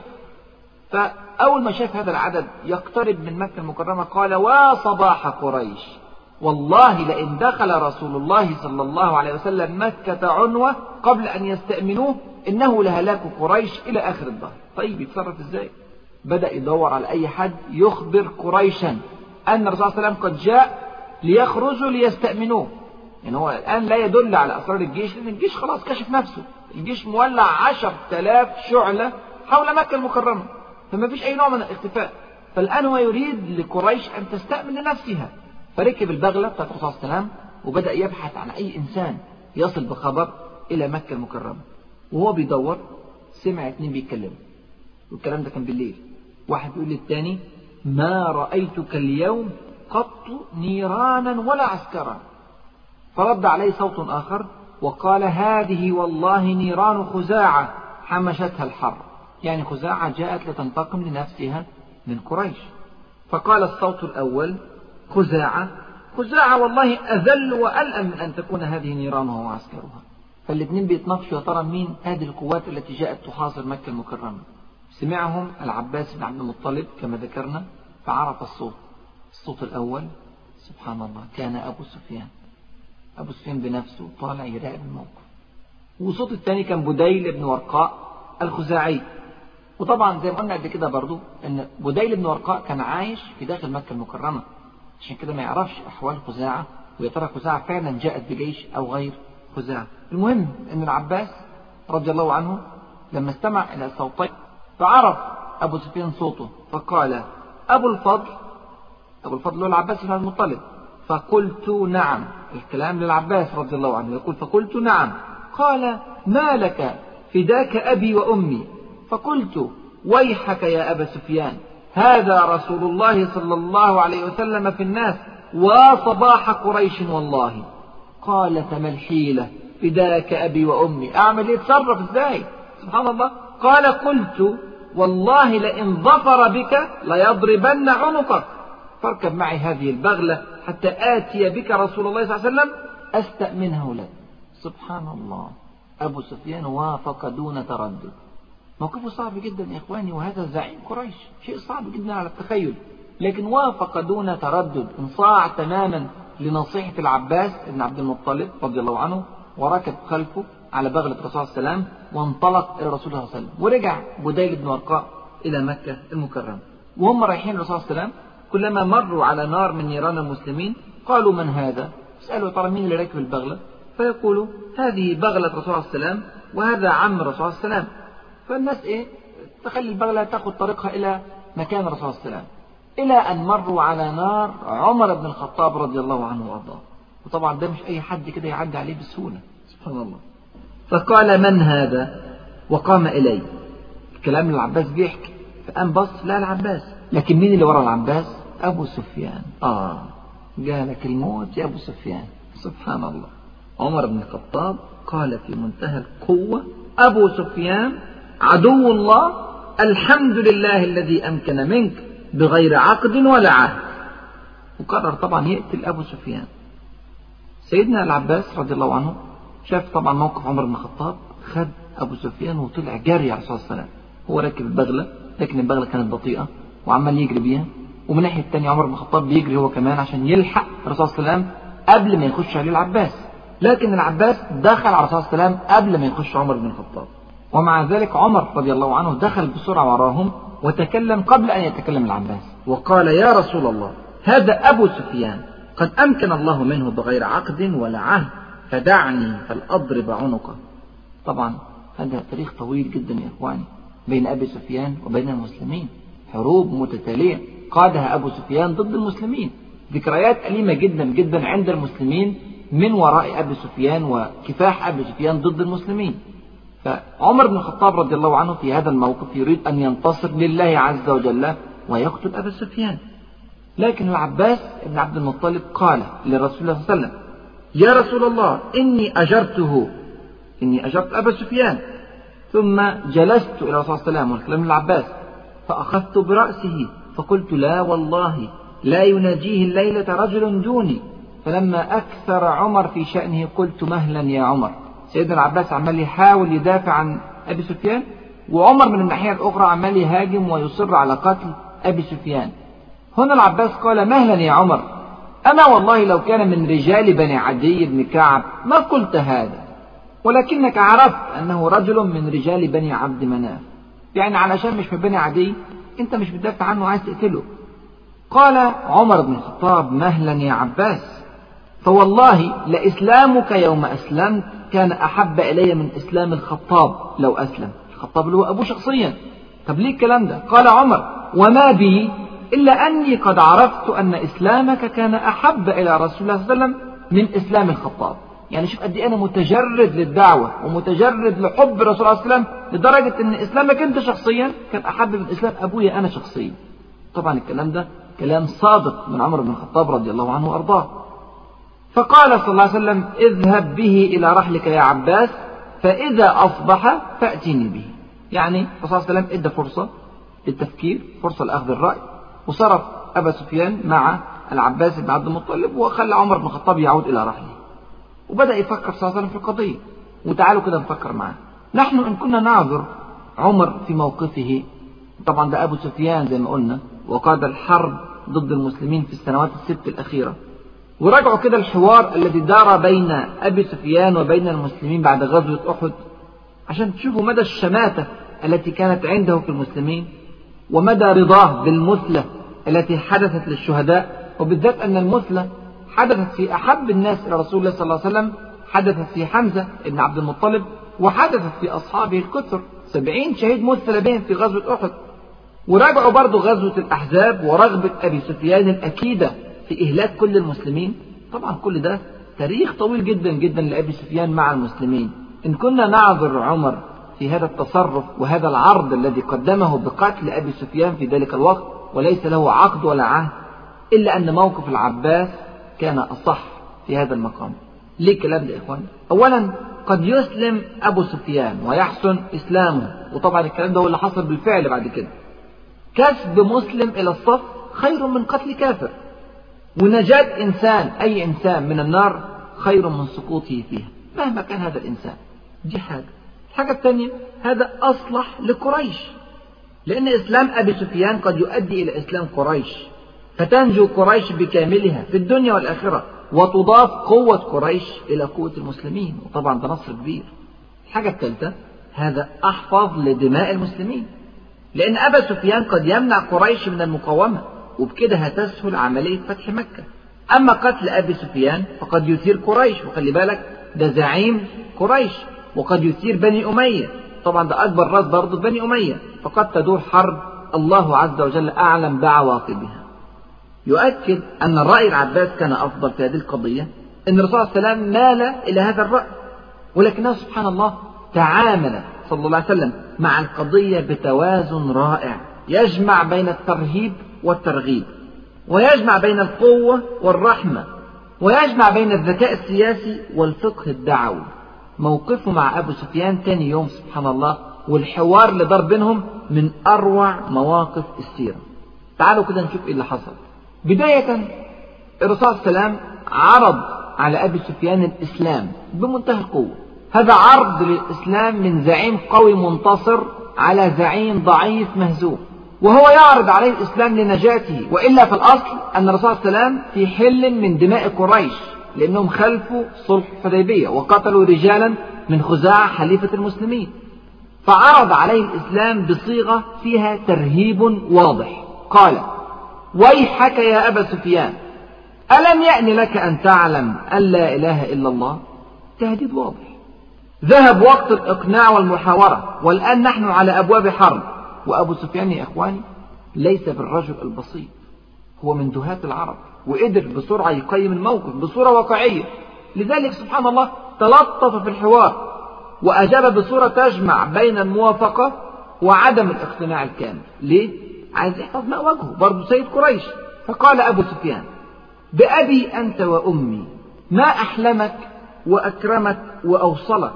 فأول ما شاف هذا العدد يقترب من مكة المكرمة قال: وصباح قريش، والله لئن دخل رسول الله صلى الله عليه وسلم مكة عنوة قبل أن يستأمنوه إنه لهلاك قريش إلى آخر الظهر. طيب يتصرف إزاي؟ بدأ يدور على أي حد يخبر قريشا أن الرسول صلى الله عليه وسلم قد جاء ليخرجوا ليستأمنوه. يعني هو الآن لا يدل على أسرار الجيش، لأن الجيش خلاص كشف نفسه. الجيش مولع عشر آلاف شعلة حول مكة المكرمة، فما فيش أي نوع من الاختفاء. فالآن هو يريد لقريش أن تستأمن لنفسها. فركب البغلة بتاعت الرسول صلى الله عليه وسلم وبدأ يبحث عن أي إنسان يصل بخبر إلى مكة المكرمة. وهو بيدور سمع اتنين بيتكلموا، والكلام ده كان بالليل. واحد بيقول للتاني: ما رأيتك اليوم قط نيرانا ولا عسكرا. فرد عليه صوت آخر وقال: هذه والله نيران خزاعة حمشتها الحر. يعني خزاعة جاءت لتنتقم لنفسها من قريش. فقال الصوت الأول: خزاعة خزاعة والله أذل وألأم من أن تكون هذه نيرانها وعسكرها. فالاثنين بيتناقشوا يا ترى مين هذه القوات التي جاءت تحاصر مكة المكرمة. سمعهم العباس بن عبد المطلب كما ذكرنا فعرف الصوت. الصوت الأول سبحان الله كان أبو سفيان. أبو سفيان بنفسه طالع يراقب الموقف. والصوت الثاني كان بديل بن ورقاء الخزاعي. وطبعا زي ما قلنا قبل كده برضو ان بديل بن ورقاء كان عايش في داخل مكة المكرمة، عشان كده ما يعرفش أحوال خزاعة ويا ترى خزاعة فعلا جاءت بجيش أو غير خزاعة. المهم أن العباس رضي الله عنه لما استمع إلى صوتين فعرف أبو سفيان صوته فقال أبو الفضل، أبو الفضل هو العباس بن المطلب، فقلت نعم. الكلام للعباس رضي الله عنه يقول فقلت نعم. قال ما لك فداك أبي وأمي. فقلت ويحك يا أبا سفيان، هذا رسول الله صلى الله عليه وسلم في الناس وصباح قريش والله. قال فما الحيلة فداك أبي وأمي، أعمل إيه، اتصرف إزاي؟ سبحان الله. قال قلت والله لئن ظفر بك ليضربن عنقك، فاركب معي هذه البغلة حتى آتي بك رسول الله صلى الله عليه وسلم أستأمنه لك. سبحان الله، أبو سفيان وافق دون تردد. موقفه صعب جدا يا إخواني، وهذا زعيم قريش، شيء صعب جدا على التخيل، لكن وافق دون تردد، انصاع تماما لنصيحة العباس بن عبد المطلب رضي الله عنه، وركب خلفه على بغلة الرسول صلى الله عليه وسلم وانطلق إلى الرسول صلى الله عليه وسلم. ورجع بديل بن ورقاء إلى مكة المكرمة. وهم رايحين الرسول صلى الله عليه وسلم كلما مروا على نار من نيران المسلمين قالوا من هذا؟ اسألوا ترى مين اللي راكب البغلة؟ فيقولوا هذه بغلة الرسول صلى الله عليه وسلم وهذا عم الرسول صلى الله عليه وسلم. فالناس إيه تخلي البغلة تأخذ طريقها إلى مكان الرسول صلى الله عليه وسلم، إلى أن مروا على نار عمر بن الخطاب رضي الله عنه وأرضاه. وطبعا ده مش أي حد كده يعدي عليه بسهولة، سبحان الله. فقال من هذا؟ وقام إليه. الكلام للعباس بيحكي، فقام بص لا العباس، لكن مين اللي ورا العباس؟ أبو سفيان. آه جالك الموت يا أبو سفيان، سبحان الله. عمر بن الخطاب قال في منتهى القوة أبو سفيان عدو الله، الحمد لله الذي أمكن منك بغير عقد ولا عهد. وقرر طبعا يقتل أبو سفيان. سيدنا العباس رضي الله عنه شاف طبعا موقف عمر بن الخطاب، خد أبو سفيان وطلع جاري على الرسول صلى الله عليه وسلم. هو راكب البغلة لكن البغلة كانت بطيئة وعمال يجري بيها، ومن ناحية الثانية عمر بن الخطاب بيجري هو كمان عشان يلحق الرسول صلى الله عليه وسلم قبل ما يخش عليه العباس. لكن العباس دخل على الرسول صلى الله عليه وسلم قبل ما يخش عمر بن الخطاب، ومع ذلك عمر رضي الله عنه دخل بسرعة وراهم وتكلم قبل أن يتكلم العباس وقال يا رسول الله هذا أبو سفيان قد أمكن الله منه بغير عقد ولا عهد، فدعني فلأضرب عنقه. طبعا هذا تاريخ طويل جدا يا إخواني بين أبي سفيان وبين المسلمين، حروب متتالية قادها أبو سفيان ضد المسلمين، ذكريات أليمة جدا جدا عند المسلمين من وراء أبي سفيان وكفاح أبي سفيان ضد المسلمين. فعمر بن الخطاب رضي الله عنه في هذا الموقف يريد أن ينتصر لله عز وجل ويقتل أبا سفيان. لكن العباس بن عبد المطلب قال للرسول صلى الله عليه وسلم يا رسول الله إني أجرته، إني أجرت أبا سفيان. ثم جلست إلى الرسول صلى الله عليه وسلم والكلام للعباس فأخذت برأسه فقلت لا والله لا يناجيه الليلة رجل دوني. فلما أكثر عمر في شأنه قلت مهلا يا عمر. سيدنا العباس عمال يحاول يدافع عن أبي سفيان، وعمر من الناحية الأخرى عمال يهاجم ويصر على قتل أبي سفيان. هنا العباس قال مهلا يا عمر، أما والله لو كان من رجال بني عدي بن كعب ما قلت هذا، ولكنك عرفت أنه رجل من رجال بني عبد مناف، يعني علشان مش من بني عدي أنت مش بتدافع عنه وعايز تقتله. قال عمر بن الخطاب مهلا يا عباس، فوالله لإسلامك يوم أسلمت كان أحب إلي من إسلام الخطاب لو أسلم. الخطاب اللي هو أبوه شخصيا. طب ليه الكلام ده؟ قال عمر وما بي إلا أني قد عرفت أن إسلامك كان أحب إلى رسول الله صلى الله عليه وسلم من إسلام الخطاب. يعني شوف قد إيه أنا متجرد للدعوة ومتجرد لحب الرسول صلى الله عليه وسلم لدرجة أن إسلامك أنت شخصيا كان أحب من إسلام أبويا أنا شخصيا. طبعا الكلام ده كلام صادق من عمر بن الخطاب رضي الله عنه وأرضاه. فقال صلى الله عليه وسلم اذهب به إلى رحلك يا عباس فإذا أصبح فأتيني به. يعني الرسول صلى الله عليه وسلم ادى فرصة للتفكير، فرصة لأخذ الرأي، وصرف أبا سفيان مع العباس بن عبد المطلب وخلى عمر بن الخطاب يعود إلى رحله، وبدأ يفكر صلى الله عليه وسلم في القضية. وتعالوا كده نفكر معاه. نحن إن كنا نعذر عمر في موقفه، طبعا ده أبو سفيان زي ما قلنا وقاد الحرب ضد المسلمين في السنوات الست الأخيرة، وراجعوا كده الحوار الذي دار بين أبي سفيان وبين المسلمين بعد غزوة أحد عشان تشوفوا مدى الشماتة التي كانت عنده في المسلمين ومدى رضاه بالمثلة التي حدثت للشهداء، وبالذات أن المثلة حدثت في أحب الناس إلى رسول الله صلى الله عليه وسلم، حدثت في حمزة بن عبد المطلب، وحدثت في أصحابه الكثر، سبعين شهيد مثل بهم في غزوة أحد. وراجعوا برضو غزوة الأحزاب ورغبة أبي سفيان الأكيدة في إهلاك كل المسلمين. طبعا كل ده تاريخ طويل جدا جدا لأبي سفيان مع المسلمين. إن كنا نعذر عمر في هذا التصرف وهذا العرض الذي قدمه بقتل أبي سفيان في ذلك الوقت وليس له عقد ولا عهد، إلا أن موقف العباس كان أصح في هذا المقام. ليه الكلام ده يا إخوان؟ أولا قد يسلم أبو سفيان ويحسن إسلامه، وطبعا الكلام ده هو اللي حصل بالفعل بعد كده. كسب مسلم إلى الصف خير من قتل كافر، ونجاة إنسان أي إنسان من النار خير من سقوطه فيها مهما كان هذا الإنسان. دي حاجة. الحاجة الثانية هذا أصلح لقريش، لأن إسلام أبي سفيان قد يؤدي إلى إسلام قريش، فتنجو قريش بكاملها في الدنيا والآخرة، وتضاف قوة قريش إلى قوة المسلمين، وطبعا ده نصر كبير. الحاجة الثالثة هذا أحفظ لدماء المسلمين، لأن أبا سفيان قد يمنع قريش من المقاومة، وبكده هتسهل عملية فتح مكة. أما قتل أبي سفيان فقد يثير قريش، وخلي بالك ده زعيم قريش، وقد يثير بني أمية، طبعا ده أكبر راس برضه بني أمية، فقد تدور حرب الله عز وجل أعلم بعواقبها. يؤكد أن الرأي العباس كان أفضل في هذه القضية، أن الرسول صلى الله عليه وسلم مال إلى هذا الرأي، ولكنه سبحان الله تعامل صلى الله عليه وسلم مع القضية بتوازن رائع، يجمع بين الترهيب والترغيب، ويجمع بين القوة والرحمة، ويجمع بين الذكاء السياسي والفقه الدعوي. موقفه مع أبو سفيان تاني يوم سبحان الله، والحوار اللي دار بينهم من أروع مواقف السيرة. تعالوا كده نشوف إيه اللي حصل. بداية الرسول صلى الله عليه وسلم عرض على أبي سفيان الإسلام بمنتهى القوة. هذا عرض للإسلام من زعيم قوي منتصر على زعيم ضعيف مهزوم، وهو يعرض عليه الإسلام لنجاته، وإلا في الأصل أن الرسول صلى الله عليه وسلم في حل من دماء قريش، لأنهم خلفوا صلح الحديبية وقتلوا رجالا من خزاعة حليفة المسلمين. فعرض عليه الإسلام بصيغة فيها ترهيب واضح. قال: ويحك يا أبا سفيان، ألم يأن لك أن تعلم أن لا إله إلا الله؟ تهديد واضح. ذهب وقت الإقناع والمحاورة، والآن نحن على أبواب حرب. وأبو سفيان يا إخواني ليس بالرجل البسيط، هو من دهاة العرب، وقدر بسرعة يقيم الموقف بصورة واقعية. لذلك سبحان الله تلطف في الحوار، وأجاب بصورة تجمع بين الموافقة وعدم الاقتناع الكامل. ليه؟ عايز يحفظ ما وجهه برضه سيد قريش. فقال أبو سفيان: بأبي أنت وأمي ما أحلمك وأكرمك وأوصلك،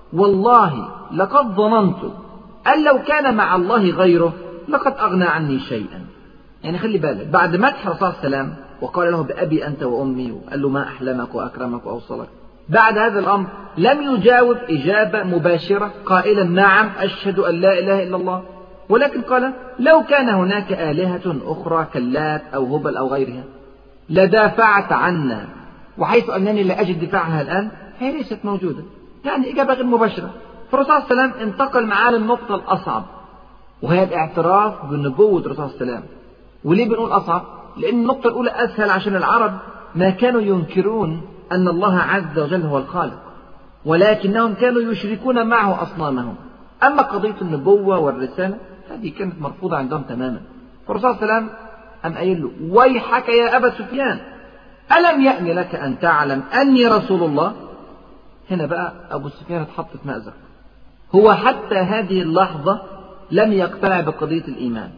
والله لقد ظننت أن لو كان مع الله غيره لقد أغنى عني شيئا. يعني خلي بالك، بعد مدح الرسول صلى الله عليه وسلم وقال له بأبي أنت وأمي، وقال له ما أحلمك وأكرمك وأوصلك، بعد هذا الأمر لم يجاوب إجابة مباشرة قائلا نعم أشهد أن لا إله إلا الله، ولكن قال: لو كان هناك آلهة أخرى كاللات أو هبل أو غيرها لدافعت عنا، وحيث أنني لا أجد دفاعها الآن هي ليست موجودة. يعني إجابة غير مباشرة. فالرسول صلى الله عليه وسلم انتقل معاه للنقطة الأصعب، وهي الاعتراف بنبوة الرسول صلى الله عليه وسلم. وليه بنقول أصعب؟ لأن النقطة الأولى أسهل، عشان العرب ما كانوا ينكرون أن الله عز وجل هو الخالق، ولكنهم كانوا يشركون معه أصنامهم. أما قضية النبوة والرسالة هذه كانت مرفوضة عندهم تماما. فالرسول صلى الله عليه وسلم أم قايل له: ويحك يا أبا سفيان، ألم يأن لك أن تعلم أني رسول الله؟ هنا بقى أبو سفيان اتحط في مأزق. هو حتى هذه اللحظة لم يقتنع بقضية الإيمان،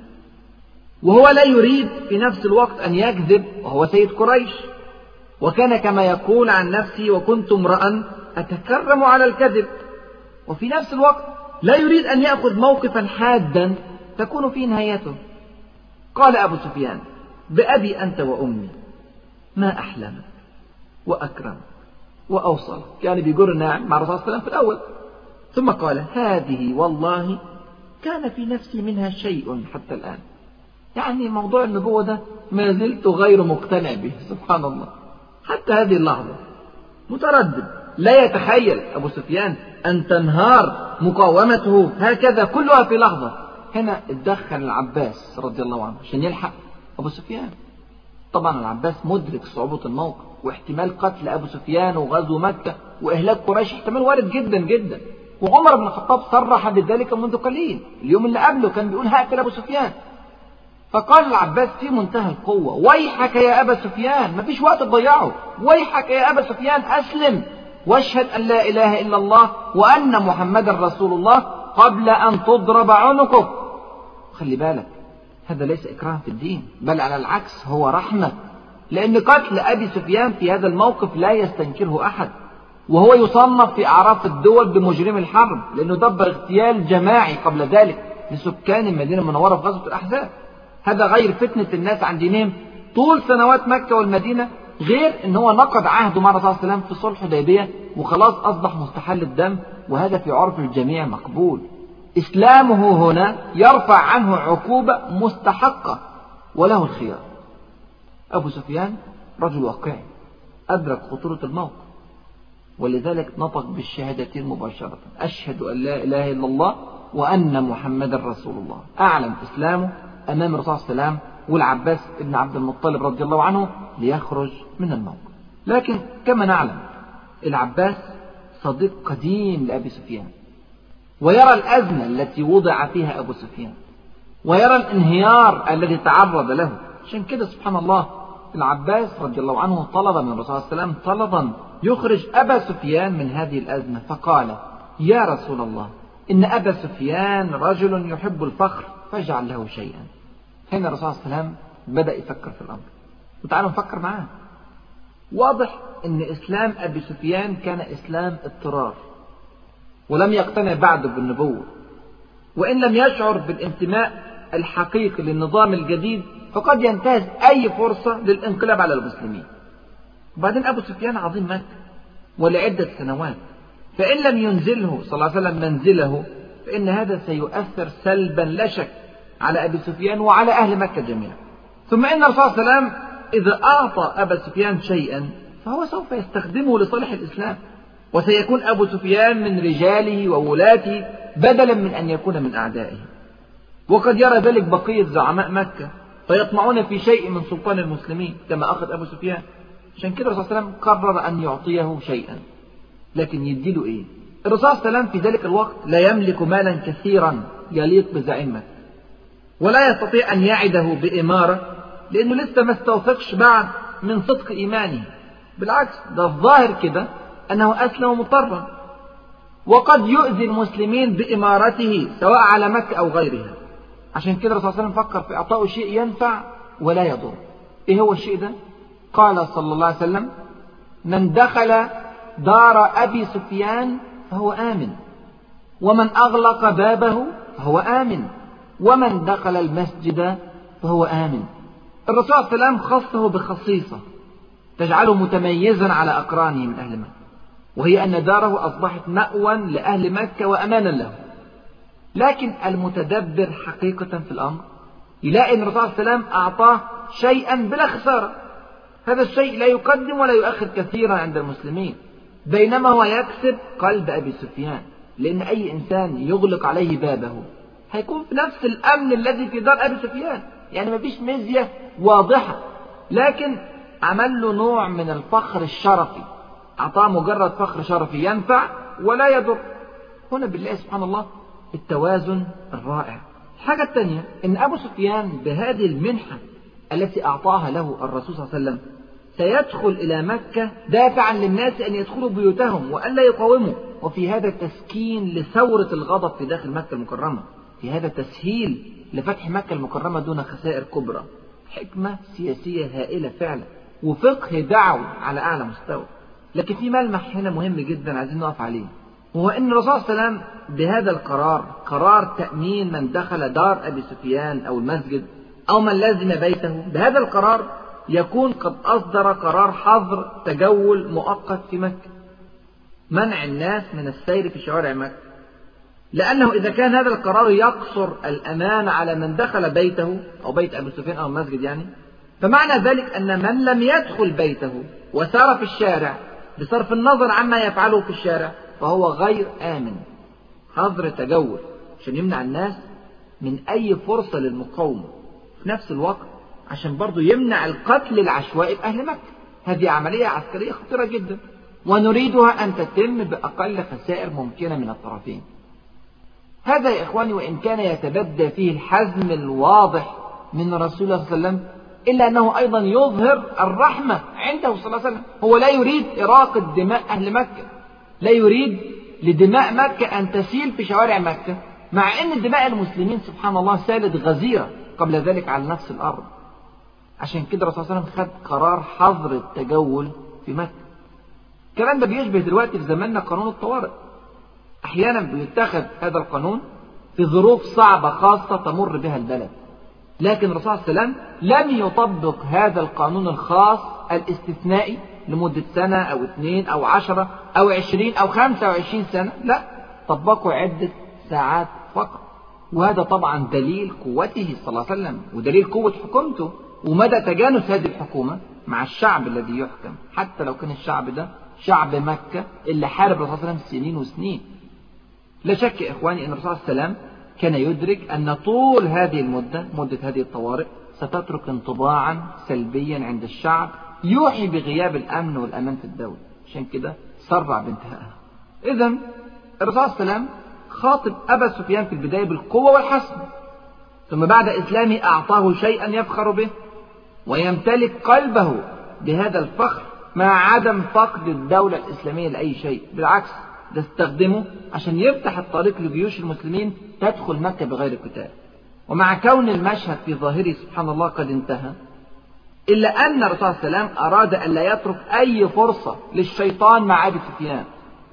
وهو لا يريد في نفس الوقت أن يكذب، وهو سيد قريش، وكان كما يقول عن نفسه: وكنت امرأ أتكرم على الكذب. وفي نفس الوقت لا يريد أن يأخذ موقفا حادا تكون فيه نهايته. قال أبو سفيان: بأبي أنت وأمي ما أحلمك وأكرمك وأوصلك. يعني بيقول نعم مع الرسول صلى الله عليه وسلم في الأول، ثم قال: هذه والله كان في نفسي منها شيء حتى الآن. يعني موضوع النبوة ده ما زلت غير مقتنع به. سبحان الله، حتى هذه اللحظة متردد، لا يتخيل أبو سفيان أن تنهار مقاومته هكذا كلها في لحظة. هنا اتدخل العباس رضي الله عنه عشان يلحق أبو سفيان. طبعا العباس مدرك صعوبة الموقف، واحتمال قتل أبو سفيان وغزو مكة وإهلاك قريش احتمال وارد جدا جدا، وعمر بن الخطاب صرح بذلك منذ قليل. اليوم اللي قبله كان بيقول هقتل أبو سفيان. فقال العباس في منتهى القوة: ويحك يا أبا سفيان، مفيش وقت تضيعه، ويحك يا أبا سفيان أسلم واشهد أن لا إله إلا الله وأن محمدا رسول الله قبل أن تضرب عنقك. خلي بالك، هذا ليس إكراه في الدين، بل على العكس هو رحمة، لأن قتل أبي سفيان في هذا الموقف لا يستنكره أحد، وهو يصنف في أعراف الدول بمجرم الحرب، لأنه دبر اغتيال جماعي قبل ذلك لسكان المدينة المنورة في غزوة الأحزاب. هذا غير فتنة الناس عن دينهم طول سنوات مكة والمدينة، غير ان هو نقض عهده مع الرسول صلى الله عليه وسلم في صلح حديبية وخلاص أصبح مستحل الدم، وهذا في عرف الجميع مقبول. إسلامه هنا يرفع عنه عقوبة مستحقة وله الخيار. أبو سفيان رجل واقعي أدرك خطورة الموقف، ولذلك نطق بالشهادتين مباشرة: أشهد أن لا إله إلا الله وأن محمدا رسول الله. أعلن إسلامه أمام الرسول صلى الله عليه وسلم والعباس ابن عبد المطلب رضي الله عنه ليخرج من الموقف. لكن كما نعلم العباس صديق قديم لأبي سفيان، ويرى الأزمة التي وضع فيها أبو سفيان، ويرى الانهيار الذي تعرض له. عشان كده سبحان الله العباس رضي الله عنه طلب من الرسول صلى الله عليه وسلم طلبا يخرج أبا سفيان من هذه الأزمة، فقال: يا رسول الله، إن أبا سفيان رجل يحب الفخر فاجعل له شيئا. هنا الرسول صلى الله عليه وسلم بدأ يفكر في الأمر، وتعالوا نفكر معاه. واضح أن إسلام أبي سفيان كان إسلام اضطرار، ولم يقتنع بعد بالنبوة، وإن لم يشعر بالانتماء الحقيقي للنظام الجديد فقد ينتهز أي فرصة للانقلاب على المسلمين. وبعدين أبو سفيان عظيم مكة ولعدة سنوات، فإن لم ينزله صلى الله عليه وسلم منزله فإن هذا سيؤثر سلبا لا شك على أبي سفيان وعلى أهل مكة جميعا. ثم إن الرسول صلى الله عليه وسلم إذا أعطى أبا سفيان شيئا فهو سوف يستخدمه لصالح الإسلام، وسيكون أبو سفيان من رجاله وولاته بدلا من أن يكون من أعدائه. وقد يرى ذلك بقية زعماء مكة فيطمعون في شيء من سلطان المسلمين كما أخذ أبو سفيان. عشان كده الرسول صلى الله عليه وسلم قرر أن يعطيه شيئا، لكن يديله إيه؟ الرسول صلى الله عليه وسلم في ذلك الوقت لا يملك مالا كثيرا يليق بزعيم مكة، ولا يستطيع أن يعده بإمارة لأنه لسه ما استوثقش بعد من صدق إيمانه. بالعكس، ده الظاهر كده أنه أسلم مضطرا، وقد يؤذي المسلمين بإمارته سواء على مكة أو غيرها. عشان كده الرسول صلى الله عليه وسلم فكر في إعطائه شيء ينفع ولا يضر. إيه هو الشيء ده؟ قال صلى الله عليه وسلم: من دخل دار أبي سفيان فهو آمن، ومن أغلق بابه فهو آمن، ومن دخل المسجد فهو آمن. الرسول صلى الله عليه وسلم خصه بخصيصة تجعله متميزا على أقرانه من أهل مكة، وهي أن داره أصبحت مأوى لأهل مكة وأمانا له. لكن المتدبر حقيقة في الأمر يلاقي أن الرسول صلى الله عليه وسلم أعطاه شيئا بلا خسارة. هذا الشيء لا يقدم ولا يؤخر كثيرا عند المسلمين، بينما هو يكسب قلب أبي سفيان، لأن أي إنسان يغلق عليه بابه هيكون في نفس الأمن الذي في دار أبي سفيان، يعني ما فيش مزية واضحة، لكن عمل له نوع من الفخر الشرفي، أعطاه مجرد فخر شرفي ينفع ولا يضر. هنا بالله سبحان الله التوازن الرائع. الحاجة الثانية إن أبو سفيان بهذه المنحة التي أعطاها له الرسول صلى الله عليه وسلم سيدخل إلى مكة دافعا للناس أن يدخلوا بيوتهم وألا يقاوموا، وفي هذا تسكين لثورة الغضب في داخل مكة المكرمة، في هذا تسهيل لفتح مكة المكرمة دون خسائر كبرى. حكمة سياسية هائلة فعلا، وفقه دعوي على أعلى مستوى. لكن في ملمح هنا مهم جدا عايزين نقف عليه، وهو أن الرسول صلى الله عليه وسلم بهذا القرار، قرار تأمين من دخل دار أبي سفيان أو المسجد أو من لازم بيته، بهذا القرار يكون قد أصدر قرار حظر تجول مؤقت في مكة، منع الناس من السير في شوارع مكة، لأنه إذا كان هذا القرار يقصر الأمان على من دخل بيته أو بيت أبي سفيان أو المسجد يعني، فمعنى ذلك أن من لم يدخل بيته وسار في الشارع بصرف النظر عما يفعله في الشارع فهو غير آمن. حظر تجول عشان يمنع الناس من أي فرصة للمقاومة، في نفس الوقت عشان برضو يمنع القتل العشوائي في أهل مكة. هذه عملية عسكرية خطيرة جدا، ونريدها أن تتم بأقل خسائر ممكنة من الطرفين. هذا يا إخواني وإن كان يتبدى فيه الحزم الواضح من رسول الله صلى الله عليه وسلم، إلا أنه أيضا يظهر الرحمة عنده صلى الله عليه وسلم. هو لا يريد إراقة دماء أهل مكة، لا يريد لدماء مكة أن تسيل في شوارع مكة، مع أن دماء المسلمين سبحان الله سالت غزيرة قبل ذلك على نفس الأرض. عشان كده الرسول صلى الله عليه وسلم خد قرار حظر التجول في مكة. الكلام ده بيشبه دلوقتي في زماننا قانون الطوارئ. أحيانا بيتخذ هذا القانون في ظروف صعبة خاصة تمر بها البلد، لكن الرسول صلى الله عليه وسلم لم يطبق هذا القانون الخاص الاستثنائي لمدة سنة أو اثنين أو عشرة أو عشرين أو خمسة وعشرين سنة، لا، طبقه عدة ساعات فقط. وهذا طبعا دليل قوته صلى الله عليه وسلم، ودليل قوة حكومته، ومدى تجانس هذه الحكومة مع الشعب الذي يحكم، حتى لو كان الشعب ده شعب مكة اللي حارب الرسول صلى الله عليه وسلم سنين وسنين. لا شك يا إخواني أن الرسول صلى الله عليه وسلم كان يدرك أن طول هذه المدة، مدة هذه الطوارئ، ستترك انطباعا سلبيا عند الشعب يوحي بغياب الأمن والأمان في الدولة. عشان كده سرع بانتهائها. إذن الرسول صلى الله عليه وسلم خاطب أبا سفيان في البداية بالقوة والحسم، ثم بعد إسلامه أعطاه شيئا يفخر به ويمتلك قلبه بهذا الفخر، مع عدم فقد الدولة الإسلامية لأي شيء. بالعكس، ده استخدمه عشان يفتح الطريق لجيوش المسلمين تدخل مكة بغير قتال. ومع كون المشهد في ظاهره سبحان الله قد انتهى، إلا أن الرسول صلى الله عليه وسلم أراد أن لا يترك أي فرصة للشيطان مع أبي سفيان.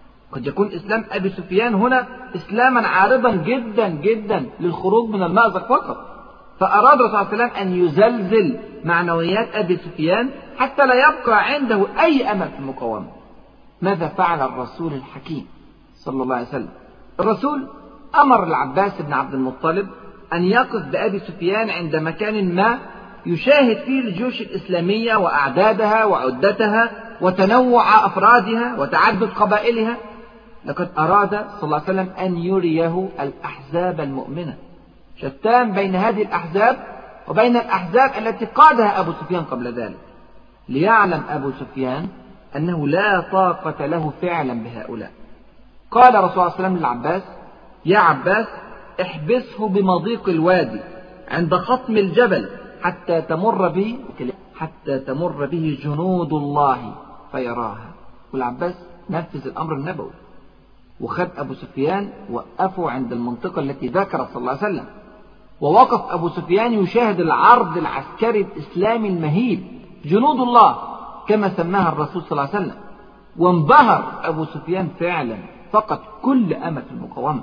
قد يكون إسلام أبي سفيان هنا إسلاما عارضا جدا جدا للخروج من المأزق فقط، فأراد الرسول صلى الله عليه وسلم أن يزلزل معنويات أبي سفيان حتى لا يبقى عنده أي أمل في المقاومة. ماذا فعل الرسول الحكيم صلى الله عليه وسلم؟ الرسول أمر العباس بن عبد المطلب أن يقف بأبي سفيان عند مكان ما يشاهد فيه الجيوش الإسلامية وأعدادها وعدتها وتنوع أفرادها وتعدد قبائلها. لقد أراد صلى الله عليه وسلم أن يريه الأحزاب المؤمنة، شتان بين هذه الأحزاب وبين الأحزاب التي قادها أبو سفيان قبل ذلك، ليعلم أبو سفيان أنه لا طاقة له فعلا بهؤلاء. قال رسول الله صلى الله عليه وسلم للعباس: يا عباس، احبسه بمضيق الوادي عند خطم الجبل حتى تمر به حتى تمر به جنود الله فيراها. والعباس نفذ الأمر النبوي، وخد أبو سفيان وقفوا عند المنطقة التي ذكرت صلى الله عليه وسلم، ووقف أبو سفيان يشاهد العرض العسكري الإسلامي المهيب، جنود الله كما سماها الرسول صلى الله عليه وسلم. وانبهر أبو سفيان فعلا، فقد كل أمل في المقاومة.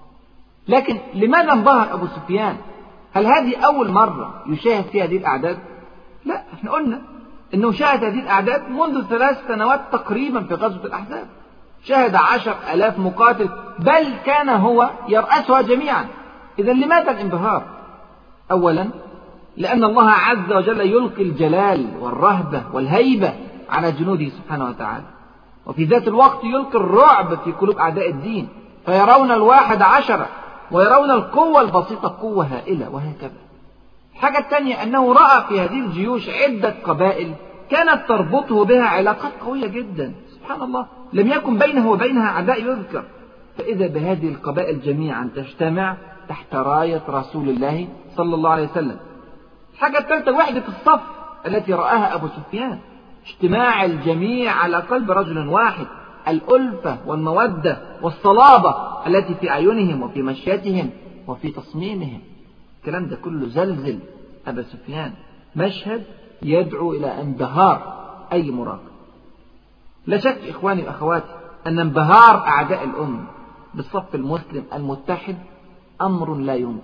لكن لماذا انبهر أبو سفيان؟ هل هذه أول مرة يشاهد فيها هذه الأعداد؟ لا، احنا قلنا أنه شاهد هذه الأعداد منذ ثلاث سنوات تقريبا في غزوة الأحزاب، شاهد عشر ألاف مقاتل، بل كان هو يرأسها جميعا. إذا لماذا الانبهار؟ أولا لأن الله عز وجل يلقي الجلال والرهبة والهيبة على جنوده سبحانه وتعالى، وفي ذات الوقت يلقي الرعب في قلوب أعداء الدين، فيرون الواحد عشرة ويرون القوة البسيطة قوة هائلة، وهكذا. الحاجة الثانية أنه رأى في هذه الجيوش عدة قبائل كانت تربطه بها علاقات قوية جدا، سبحان الله، لم يكن بينه وبينها عداء يذكر. فإذا بهذه القبائل جميعا تجتمع تحت راية رسول الله صلى الله عليه وسلم. الحاجة الثالثة وحدة الصف التي رآها أبو سفيان، اجتماع الجميع على قلب رجل واحد، الألفة والمودة والصلابة التي في أعينهم وفي مشيتهم وفي تصميمهم. الكلام ده كله زلزل أبا سفيان، مشهد يدعو إلى انبهار أي مراقب. لا شك إخواني وأخواتي أن انبهار أعداء الأمة بالصف المسلم المتحد أمر لا ينكر.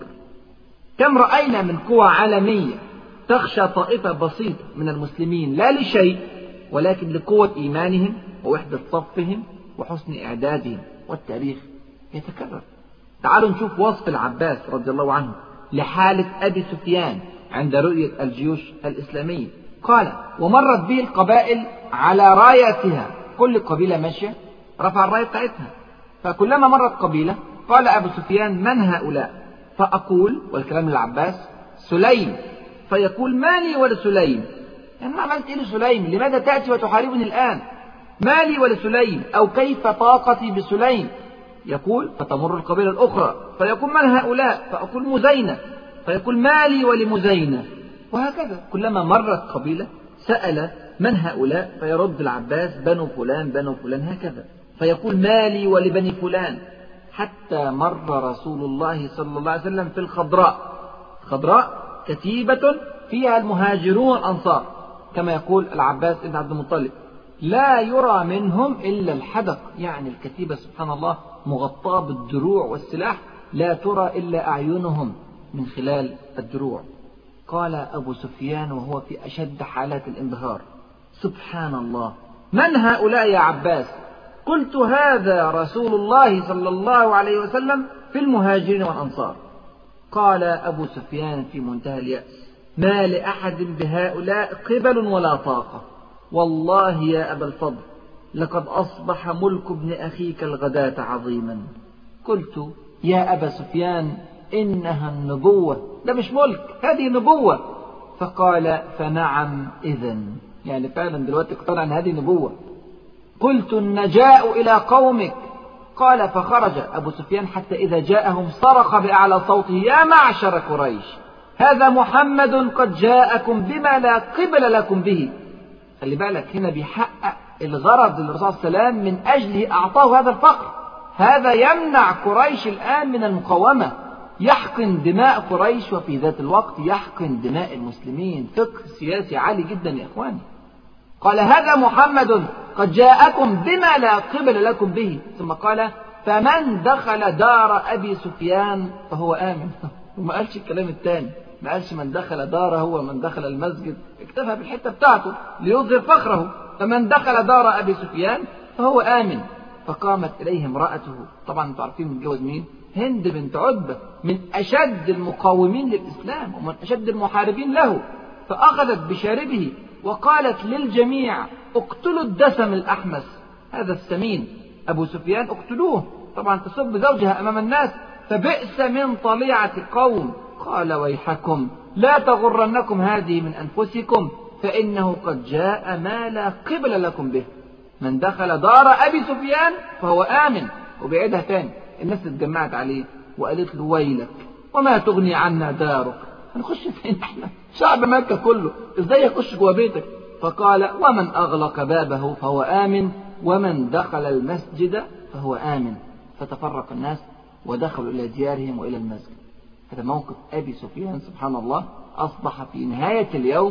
كم رأينا من قوى عالمية تخشى طائفة بسيطة من المسلمين لا لشيء، ولكن لقوة إيمانهم ووحدة صفهم وحسن إعدادهم، والتاريخ يتكرر. تعالوا نشوف وصف العباس رضي الله عنه لحالة أبي سفيان عند رؤية الجيوش الإسلامية. قال: ومرت به القبائل على رايتها، كل قبيلة ماشية رفع الراية بتاعتها، فكلما مرت قبيلة قال أبو سفيان: من هؤلاء؟ فأقول، والكلام للعباس: سليم فيقول ما لي ولسليم، يعني أنا عملت إيه لسليم؟ لماذا تأتي وتحاربني الآن؟ ما لي ولسليم، أو كيف طاقتي بسليم؟ يقول فتمر القبيلة الأخرى فيقول من هؤلاء؟ فأقول مزينة، فيقول ما لي ولمزينة، وهكذا كلما مرت قبيلة سأل من هؤلاء فيرد العباس بنو فلان بنو فلان، هكذا فيقول ما لي ولبني فلان، حتى مر رسول الله صلى الله عليه وسلم في الخضراء. الخضراء كتيبة فيها المهاجرون والأنصار، كما يقول العباس بن عبد المطلب لا يرى منهم إلا الحدق، يعني الكتيبة سبحان الله مغطاة بالدروع والسلاح، لا ترى إلا أعينهم من خلال الدروع. قال أبو سفيان وهو في أشد حالات الانبهار سبحان الله، من هؤلاء يا عباس؟ قلت هذا رسول الله صلى الله عليه وسلم في المهاجرين والأنصار. قال أبو سفيان في منتهى اليأس ما لأحد بهؤلاء قبل ولا طاقة، والله يا أبا الفضل لقد أصبح ملك ابن أخيك الغداة عظيما. قلت يا أبا سفيان إنها النبوة، ده مش ملك، هذه نبوة. فقال فنعم إذن، يعني فعلا دلوقتي اقتنع أن هذه نبوة. قلت النجاء إلى قومك. قال فخرج أبو سفيان حتى إذا جاءهم صرخ بأعلى صوته يا معشر قريش هذا محمد قد جاءكم بما لا قبل لكم به. خلي بالك هنا بيحقق الغرض الرسول صلى الله عليه وسلم من أجله أعطاه هذا الفقر، هذا يمنع قريش الآن من المقاومة، يحقن دماء قريش وفي ذات الوقت يحقن دماء المسلمين. فقه سياسي عالي جدا يا إخواني. قال هذا محمد قد جاءكم بما لا قبل لكم به، ثم قال فمن دخل دار أبي سفيان فهو آمن. وما قالش الكلام الثاني، ما قالش من دخل داره ومن دخل المسجد، اكتفى بالحتة بتاعته ليظهر فخره، فمن دخل دار أبي سفيان فهو آمن. فقامت إليه امرأته، طبعا انتم عارفين متجوز مين؟ هند بنت عتبة، من أشد المقاومين للإسلام ومن أشد المحاربين له، فأخذت بشاربه وقالت للجميع اقتلوا الدسم الأحمس هذا السمين أبو سفيان، اقتلوه، طبعا تسب زوجها أمام الناس، فبئس من طليعة قوم. قال ويحكم لا تغرنكم هذه من أنفسكم فإنه قد جاء ما لا قبل لكم به، من دخل دار أبي سفيان فهو آمن. وبعيدها تاني الناس اتجمعت عليه وقالت له ويلك وما تغني عنا دارك، هنخش فين احنا؟ شعب مكة كله ازاي يخش جوا بيتك؟ فقال ومن أغلق بابه فهو آمن ومن دخل المسجد فهو آمن. فتفرق الناس ودخلوا إلى ديارهم وإلى المسجد. هذا موقف أبي سفيان سبحان الله أصبح في نهاية اليوم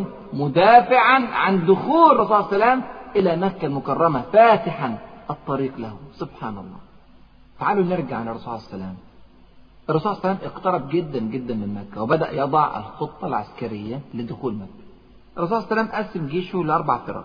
مدافعا عن دخول الرسول صلى الله عليه وسلم إلى مكة المكرمة، فاتحا الطريق له سبحان الله. تعالوا نرجع للرسول صلى الله عليه وسلم. الرسول صلى الله عليه وسلم اقترب جدا جدا من مكة وبدأ يضع الخطة العسكرية لدخول مكة. الرسول صلى الله عليه وسلم قسم جيشه لأربع فرق،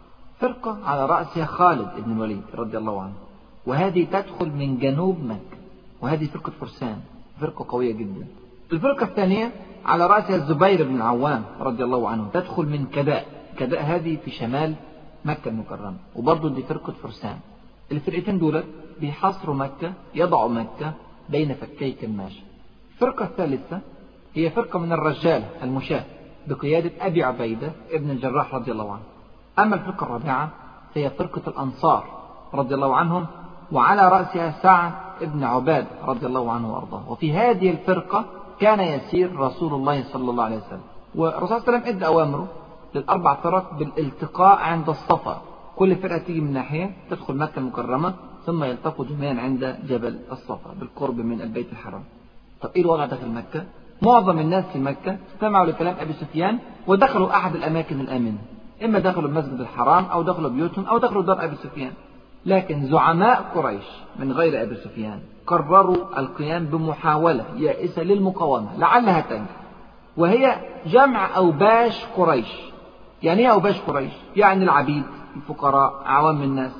فرقة على رأسها خالد بن الوليد رضي الله عنه، وهذه تدخل من جنوب مكة، وهذه فرقة فرسان، فرقة قوية جدا. الفرقة الثانية على رأسها الزبير بن العوام رضي الله عنه، تدخل من كداء، كداء هذه في شمال مكة المكرمة، وبرضه دي فرقة فرسان. الفرقتين دول بيحاصروا مكة، يضعوا مكة بين فكي كماشة. الفرقة الثالثة هي فرقة من الرجال المشاة بقيادة أبي عبيدة ابن الجراح رضي الله عنه. أما الفرقة الرابعة فهي فرقة الأنصار رضي الله عنهم، وعلى رأسها سعد ابن عباد رضي الله عنه وأرضاه. وفي هذه الفرقة كان يسير رسول الله صلى الله عليه وسلم، والرسول صلى الله عليه وسلم ادى أوامره للأربع فرق بالالتقاء عند الصفا، كل فرقة تيجي من ناحية تدخل مكة المكرمة ثم يلتقوا جميعا عند جبل الصفا بالقرب من البيت الحرام. طب ايه الوضع داخل مكة؟ معظم الناس في مكة استمعوا لكلام أبي سفيان ودخلوا أحد الأماكن الآمنة، إما دخلوا المسجد الحرام أو دخلوا بيوتهم أو دخلوا دار أبي سفيان. لكن زعماء قريش من غير أبي سفيان قرروا القيام بمحاولة يائسة للمقاومة لعلها تنجح، وهي جمع أوباش قريش. يعني ايه أوباش قريش؟ يعني العبيد، الفقراء، عوام الناس،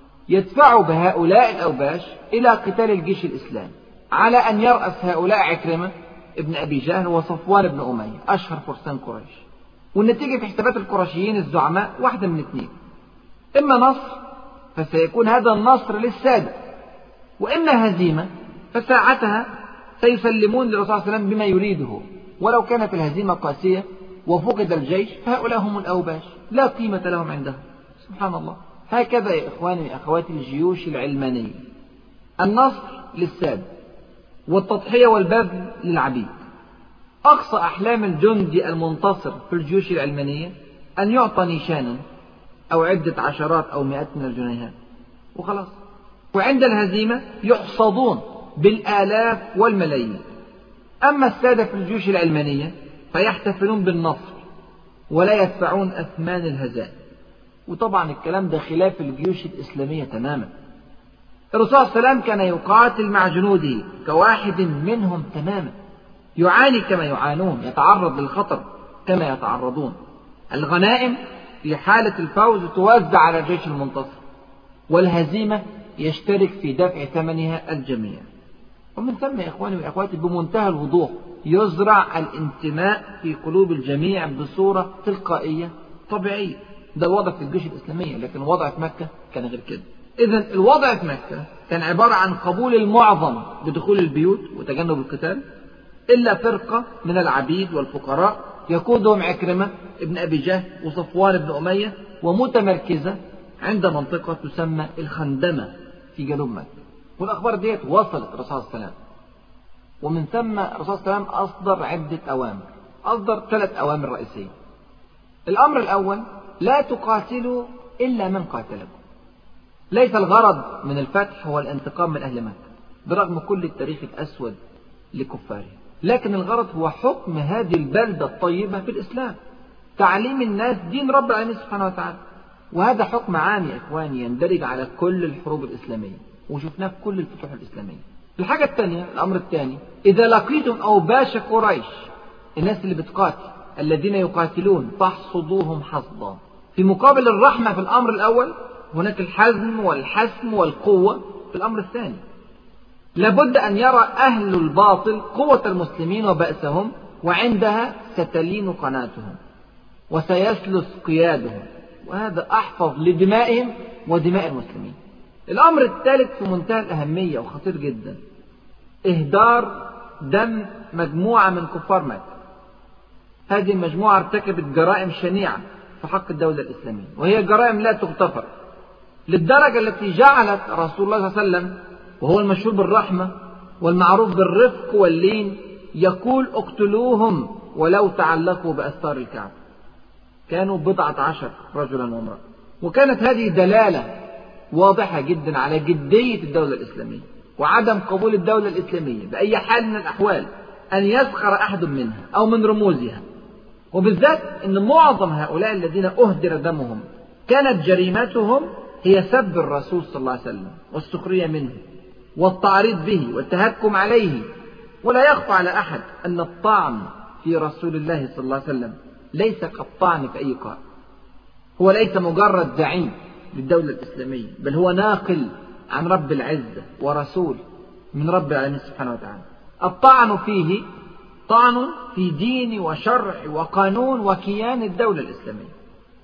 يدفعوا بهؤلاء الأوباش إلى قتال الجيش الإسلامي، على أن يرأس هؤلاء عكرمة ابن أبي جهل وصفوان بن أمية أشهر فرسان قريش. والنتيجة في حسابات القرشيين الزعماء واحدة من اثنين، إما نصر فسيكون هذا النصر للسادة، وإما هزيمة فساعتها سيسلمون للرسول صلى الله عليه وسلم بما يريده، ولو كانت الهزيمة قاسية وفقد الجيش فهؤلاء هم الأوباش لا قيمة لهم عندهم. سبحان الله. هكذا يا إخواني وأخواتي الجيوش العلمانية، النصر للسادة والتضحية والبذل للعبيد. أقصى أحلام الجندي المنتصر في الجيوش العلمانية أن يعطى نيشانا أو عدة عشرات أو مئات من الجنيهات وخلاص، وعند الهزيمة يحصدون بالآلاف والملايين. أما السادة في الجيوش العلمانية فيحتفلون بالنصر ولا يدفعون أثمان الهزائم. وطبعا الكلام ده خلاف الجيوش الإسلامية تماما. الرسول صلى الله عليه وسلم كان يقاتل مع جنوده كواحد منهم تماما، يعاني كما يعانون، يتعرض للخطر كما يتعرضون. الغنائم في حالة الفوز توزع على الجيش المنتصر، والهزيمة يشترك في دفع ثمنها الجميع. ومن ثم يا إخواني وأخواتي بمنتهى الوضوح يزرع الانتماء في قلوب الجميع بصورة تلقائية طبيعية. ده الوضع في الجيوش الإسلامية، لكن الوضع في مكة كان غير كده. إذن الوضع في مكة كان عبارة عن قبول المعظم بدخول البيوت وتجنب القتال، إلا فرقة من العبيد والفقراء يقودهم عكرمة ابن أبي جهل وصفوان بن أمية، ومتمركزة عند منطقة تسمى الخندمة في جنوب مكة. والأخبار ديت وصلت الرسول صلى الله عليه وسلم، ومن ثم الرسول صلى الله عليه وسلم أصدر عدة أوامر. أصدر ثلاث أوامر رئيسية. الأمر الأول: لا تقاتلوا إلا من قاتلكم. ليس الغرض من الفتح هو الانتقام من أهل مكة برغم كل التاريخ الأسود لكفاره، لكن الغرض هو حكم هذه البلدة الطيبة في الإسلام، تعليم الناس دين رب العالمين سبحانه وتعالى. وهذا حكم عام يا إخواني يندرج على كل الحروب الإسلامية، وشفناه في كل الفتوح الإسلامية. الحاجة الثانية، الأمر الثاني: إذا لقيتم أوباش قريش، الناس اللي بتقاتل الذين يقاتلون، فاحصدوهم حصدا. في مقابل الرحمة في الأمر الأول هناك الحزم والحسم والقوة في الأمر الثاني. لابد أن يرى أهل الباطل قوة المسلمين وبأسهم، وعندها ستلين قناتهم وسيسلس قيادهم، وهذا أحفظ لدمائهم ودماء المسلمين. الأمر الثالث في منتهى الأهمية وخطير جدا: إهدار دم مجموعة من كفار مكة. هذه المجموعة ارتكبت جرائم شنيعة في حق الدولة الإسلامية، وهي جرائم لا تغتفر، للدرجة التي جعلت رسول الله صلى الله عليه وسلم، وهو المشهور بالرحمة والمعروف بالرفق واللين، يقول: اقتلوهم ولو تعلقوا بأستار الكعبة. كانوا بضعة عشر رجلا وامرأة. وكانت هذه دلالة واضحة جدا على جدية الدولة الإسلامية وعدم قبول الدولة الإسلامية بأي حال من الأحوال أن يسخر أحد منها أو من رموزها، وبالذات أن معظم هؤلاء الذين أهدر دمهم كانت جريمتهم هي سب الرسول صلى الله عليه وسلم والسخرية منه والتعريض به والتهكم عليه. ولا يخفى على أحد أن الطعن في رسول الله صلى الله عليه وسلم ليس كالطعن في أي قائد. هو ليس مجرد زعيم للدولة الإسلامية، بل هو ناقل عن رب العزة ورسول من رب العالمين سبحانه وتعالى. الطعن فيه طعن في دين وشرع وقانون وكيان الدولة الإسلامية،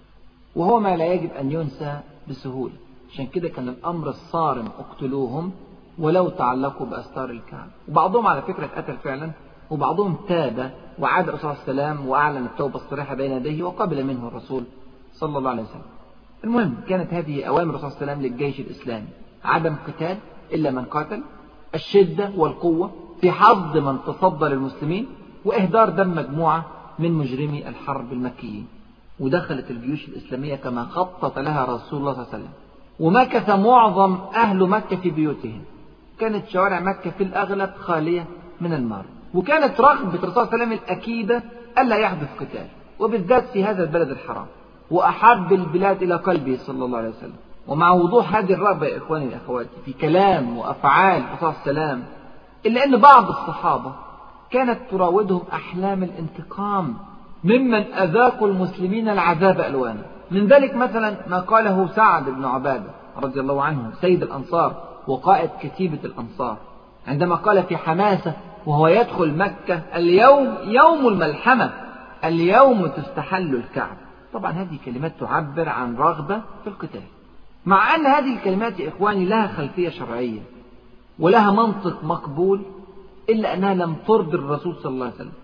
وهو ما لا يجب أن ينسى بسهولة. عشان كده كان الأمر الصارم: اقتلوهم ولو تعلقوا بأستار الكعبة. وبعضهم على فكرة اتقتل فعلا، وبعضهم تاب وعاد الرسول صلى الله عليه وسلم وأعلن التوبة الصريحة بين يديه وقبل منه الرسول صلى الله عليه وسلم. المهم، كانت هذه أوامر الرسول صلى الله عليه وسلم للجيش الإسلامي: عدم قتال إلا من قاتل، الشدة والقوة في حظ من تصدى للمسلمين، وإهدار دم مجموعة من مجرمي الحرب المكيين. ودخلت الجيوش الإسلامية كما خطط لها رسول الله صلى الله عليه وسلم، ومكث معظم أهل مكة في بيوتهم. كانت شوارع مكة في الأغلب خالية من المار، وكانت رغبة الرسول صلى الله عليه وسلم الأكيدة ألا يحدث قتال، وبالذات في هذا البلد الحرام وأحب البلاد إلى قلبه صلى الله عليه وسلم. ومع وضوح هذه الرغبة يا إخواني وأخواتي في كلام وأفعال الرسول صلى الله عليه وسلم، إلا أن بعض الصحابة كانت تراودهم أحلام الانتقام ممن أذاقوا المسلمين العذاب ألوانا. من ذلك مثلا ما قاله سعد بن عبادة رضي الله عنه سيد الأنصار وقائد كتيبة الأنصار، عندما قال في حماسة وهو يدخل مكة: اليوم يوم الملحمة، اليوم تستحل الكعبة. طبعا هذه كلمات تعبر عن رغبة في القتال، مع أن هذه الكلمات يا إخواني لها خلفية شرعية ولها منطق مقبول، إلا أنها لم ترضي الرسول صلى الله عليه وسلم.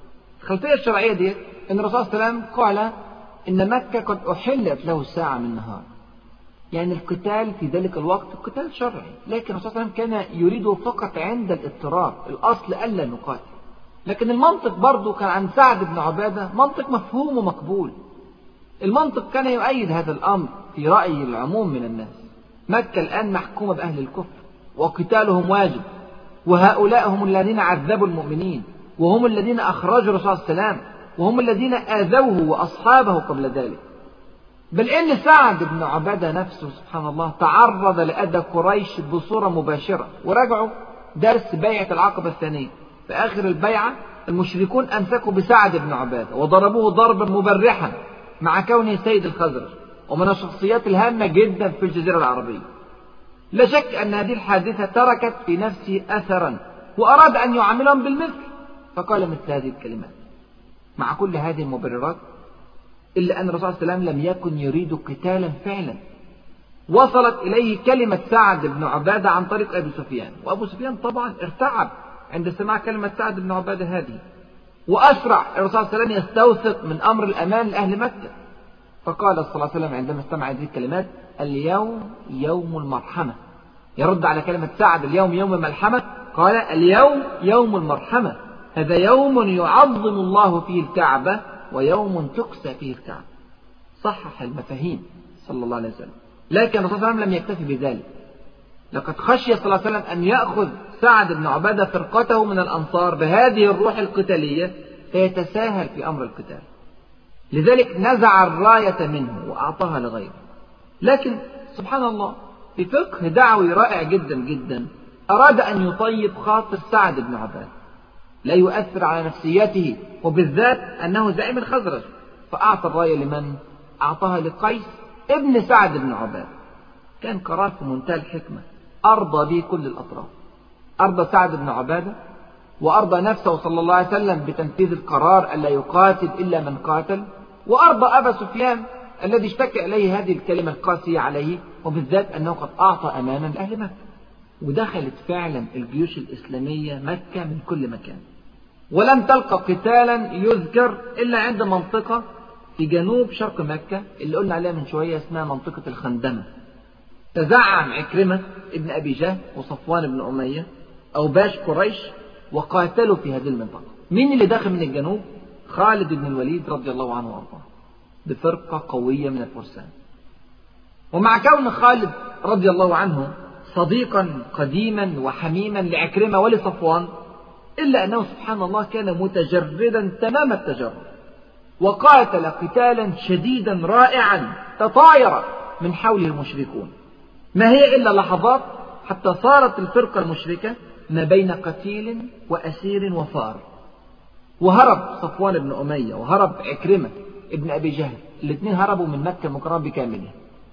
الخلفية الشرعية دي أن الرسول صلى الله عليه وسلم قال إن مكة قد أحلت له ساعة من نهار، يعني القتال في ذلك الوقت قتال شرعي، لكن الرسول صلى الله عليه وسلم كان يريده فقط عند الاضطرار، الأصل ألا نقاتل. لكن المنطق برضه كان عن سعد بن عبادة منطق مفهوم ومقبول. المنطق كان يؤيد هذا الأمر في رأي العموم من الناس. مكة الآن محكومة بأهل الكفر وقتالهم واجب، وهؤلاء هم الذين عذبوا المؤمنين، وهم الذين أخرجوا الرسول صلى الله عليه وسلم، وهم الذين آذوه وأصحابه قبل ذلك. بل إن سعد بن عبادة نفسه سبحان الله تعرض لأذى قريش بصورة مباشرة. وراجعوا درس بيعة العقبة الثانية، في آخر البيعة المشركون أمسكوا بسعد بن عبادة وضربوه ضربا مبرحا مع كونه سيد الخزرج ومن الشخصيات الهامة جدا في الجزيرة العربية. لا شك أن هذه الحادثة تركت في نفسه أثرا، وأراد أن يعاملهم بالمثل، فقال مثل هذه الكلمات. مع كل هذه المبررات إلا أن الرسول صلى الله عليه وسلم لم يكن يريد قتالا فعلا. وصلت إليه كلمة سعد بن عبادة عن طريق أبي سفيان، وأبو سفيان طبعا ارتعب عند سماع كلمة سعد بن عبادة هذه، وأسرع الرسول صلى الله عليه وسلم يستوثق من أمر الأمان لأهل مكة، فقال صلى الله عليه وسلم عندما استمع هذه الكلمات: اليوم يوم المرحمة. يرد على كلمة سعد اليوم يوم ملحمة، قال: اليوم يوم المرحمة، هذا يوم يعظم الله فيه الكعبة ويوم تكسى فيه الكعبة. صحح المفاهيم صلى الله عليه وسلم. لكن الرسول صلى الله عليه وسلم لم يكتفي بذلك، لقد خشي صلى الله عليه وسلم أن يأخذ سعد بن عبادة فرقته من الأنصار بهذه الروح القتالية فيتساهل في أمر القتال، لذلك نزع الراية منه وأعطاها لغيره. لكن سبحان الله في فقه دعوي رائع جدا جدا أراد أن يطيب خاطر سعد بن عبادة، لا يؤثر على نفسيته، وبالذات أنه زعيم الخزرج، فأعطى الراية لمن؟ أعطاها لقيس ابن سعد بن عبادة. كان قرار في منتهى الحكمة أرضى به كل الأطراف، أرضى سعد بن عبادة وأرضى نفسه صلى الله عليه وسلم بتنفيذ القرار ألا يقاتل إلا من قاتل، وأرضى أبا سفيان الذي اشتكى إليه هذه الكلمة القاسية عليه، وبالذات أنه قد أعطى أمانا لأهل مكة. ودخلت فعلا الجيوش الإسلامية مكة من كل مكان، ولم تلقى قتالا يذكر إلا عند منطقة في جنوب شرق مكة اللي قلنا عليها من شوية اسمها منطقة الخندمة. تزعم عكرمة ابن أبي جهل وصفوان بن أمية أوباش قريش وقاتلوا في هذه المنطقة. مين اللي داخل من الجنوب؟ خالد بن الوليد رضي الله عنه وارضاه بفرقة قوية من الفرسان. ومع كون خالد رضي الله عنه صديقا قديما وحميما لعكرمة ولصفوان، إلا أنه سبحان الله كان متجردا تمام التجرد، وقاتل قتالا شديدا رائعا تطاير من حوله المشركون. ما هي إلا لحظات حتى صارت الفرقة المشركة ما بين قتيل وأسير وفار، وهرب صفوان بن أمية وهرب عكرمة ابن أبي جهل، الاثنين هربوا من مكة المكرمة بكاملها،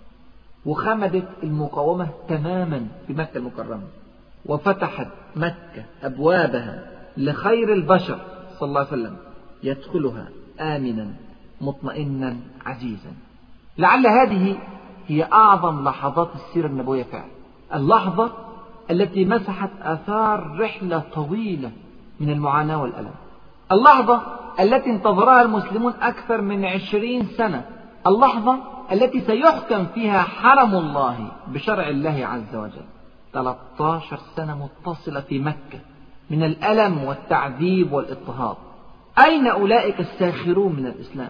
وخمدت المقاومة تماما في مكة المكرمة، وفتحت مكة أبوابها لخير البشر صلى الله عليه وسلم يدخلها آمنا مطمئنا عزيزا. لعل هذه هي أعظم لحظات السيرة النبوية فعلا، اللحظة التي مسحت آثار رحلة طويلة من المعاناة والألم، اللحظة التي انتظرها المسلمون أكثر من عشرين سنة، اللحظة التي سيحكم فيها حرم الله بشرع الله عز وجل. ثلاثة عشر سنة متصلة في مكة من الألم والتعذيب والاضطهاد. أين أولئك الساخرون من الإسلام؟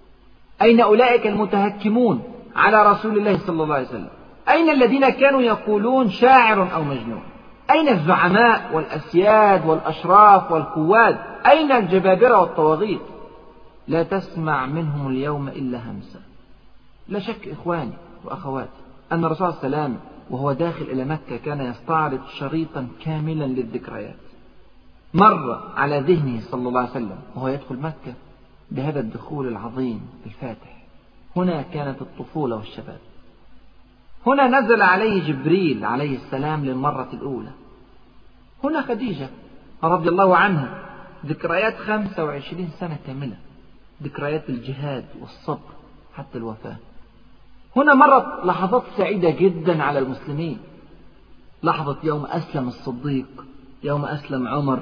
أين أولئك المتهكمون على رسول الله صلى الله عليه وسلم؟ أين الذين كانوا يقولون شاعر أو مجنون؟ أين الزعماء والأسياد والأشراف والقواد؟ أين الجبابرة والطواغيت؟ لا تسمع منهم اليوم إلا همسة. لا شك إخواني وأخواتي أن الرسول صلى الله عليه وسلم وهو داخل إلى مكة كان يستعرض شريطا كاملا للذكريات. مر على ذهنه صلى الله عليه وسلم وهو يدخل مكة بهذا الدخول العظيم الفاتح. هنا كانت الطفولة والشباب، هنا نزل عليه جبريل عليه السلام للمرة الأولى، هنا خديجة رضي الله عنها، ذكريات خمسة وعشرين سنة كاملة، ذكريات الجهاد والصبر حتى الوفاة. هنا مرت لحظات سعيدة جدا على المسلمين، لحظة يوم أسلم الصديق، يوم أسلم عمر،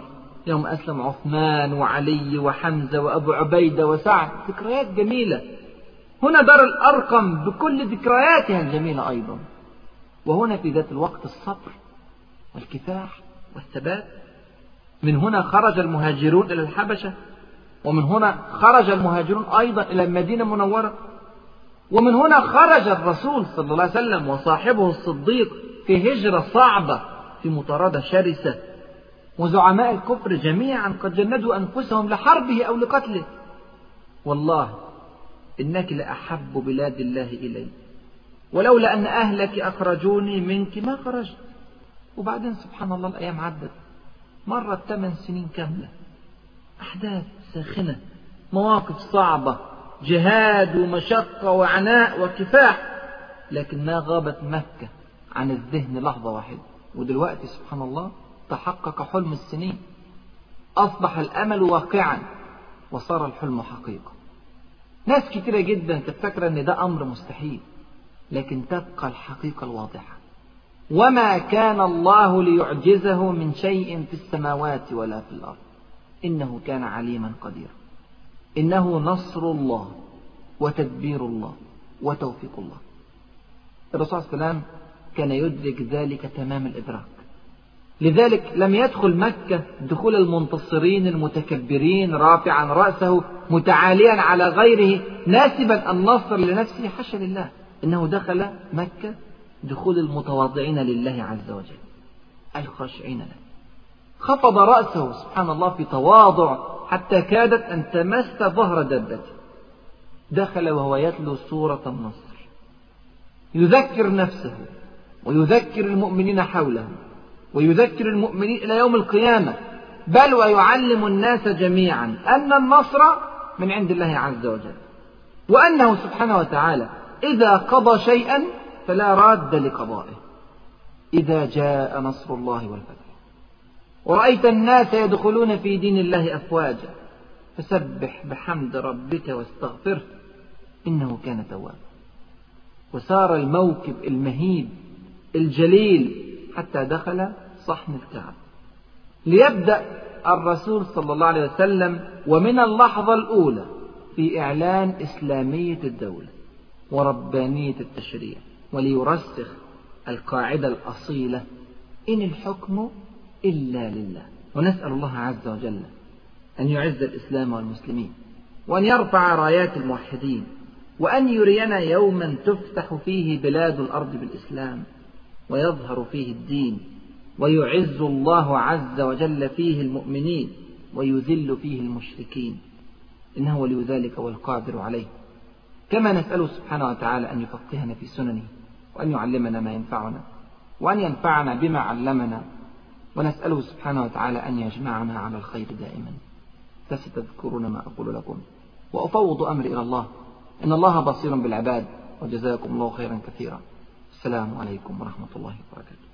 يوم أسلم عثمان وعلي وحمزة وأبو عبيدة وسعد، ذكريات جميلة. هنا دار الأرقم بكل ذكرياتها الجميلة أيضا. وهنا في ذات الوقت الصبر والكفاح والثبات. من هنا خرج المهاجرون إلى الحبشة، ومن هنا خرج المهاجرون أيضا إلى المدينة المنورة، ومن هنا خرج الرسول صلى الله عليه وسلم وصاحبه الصديق في هجرة صعبة، في مطاردة شرسة، وزعماء الكفر جميعا قد جندوا أنفسهم لحربه أو لقتله. والله إنك لأحب بلاد الله إلي، ولولا أن أهلك أخرجوني منك ما خرجت. وبعدين سبحان الله الأيام عدت، مرت ثمان سنين كاملة، أحداث ساخنة، مواقف صعبة، جهاد ومشقة وعناء وكفاح، لكن ما غابت مكة عن الذهن لحظة واحدة. ودلوقتي سبحان الله تحقق حلم السنين، أصبح الأمل واقعا، وصار الحلم حقيقة. ناس كتيرة جدا كانت فاكرة أن ده أمر مستحيل، لكن تبقى الحقيقة الواضحة. وما كان الله ليعجزه من شيء في السماوات ولا في الأرض، إنه كان عليما قديرا. إنه نصر الله وتدبير الله وتوفيق الله. الرسول صلى الله عليه وسلم كان يدرك ذلك تمام الإدراك، لذلك لم يدخل مكة دخول المنتصرين المتكبرين رافعا رأسه متعاليا على غيره ناسبا النصر لنفسه، حاشا لله. إنه دخل مكة دخول المتواضعين لله عز وجل، الخاشعين له. خفض رأسه سبحان الله في تواضع حتى كادت أن تمس ظهر دابته. دخل وهو يتلو سورة النصر، يذكر نفسه ويذكر المؤمنين حوله ويذكر المؤمنين إلى يوم القيامة، بل ويعلم الناس جميعا أن النصر من عند الله عز وجل، وأنه سبحانه وتعالى إذا قضى شيئا فلا راد لقضائه. إذا جاء نصر الله والفتح ورأيت الناس يدخلون في دين الله أفواجا فسبح بحمد ربك واستغفره إنه كان توابا. وسار الموكب المهيب الجليل حتى دخل صحن الكعبة، ليبدأ الرسول صلى الله عليه وسلم ومن اللحظة الأولى في إعلان إسلامية الدولة وربانية التشريع، وليرسخ القاعدة الأصيلة: إن الحكم إلا لله. ونسأل الله عز وجل أن يعز الإسلام والمسلمين، وأن يرفع رايات الموحدين، وأن يرينا يوما تفتح فيه بلاد الأرض بالإسلام ويظهر فيه الدين، ويعز الله عز وجل فيه المؤمنين ويذل فيه المشركين، إنه ولي ذلك والقادر عليه. كما نسأله سبحانه وتعالى أن يفقهنا في سننه، وأن يعلمنا ما ينفعنا، وأن ينفعنا بما علمنا، ونسأله سبحانه وتعالى أن يجمعنا على الخير دائما. فستذكرون ما أقول لكم وأفوض أمري إلى الله، إن الله بصير بالعباد، وجزاكم الله خيرا كثيرا. السلام عليكم ورحمة الله وبركاته.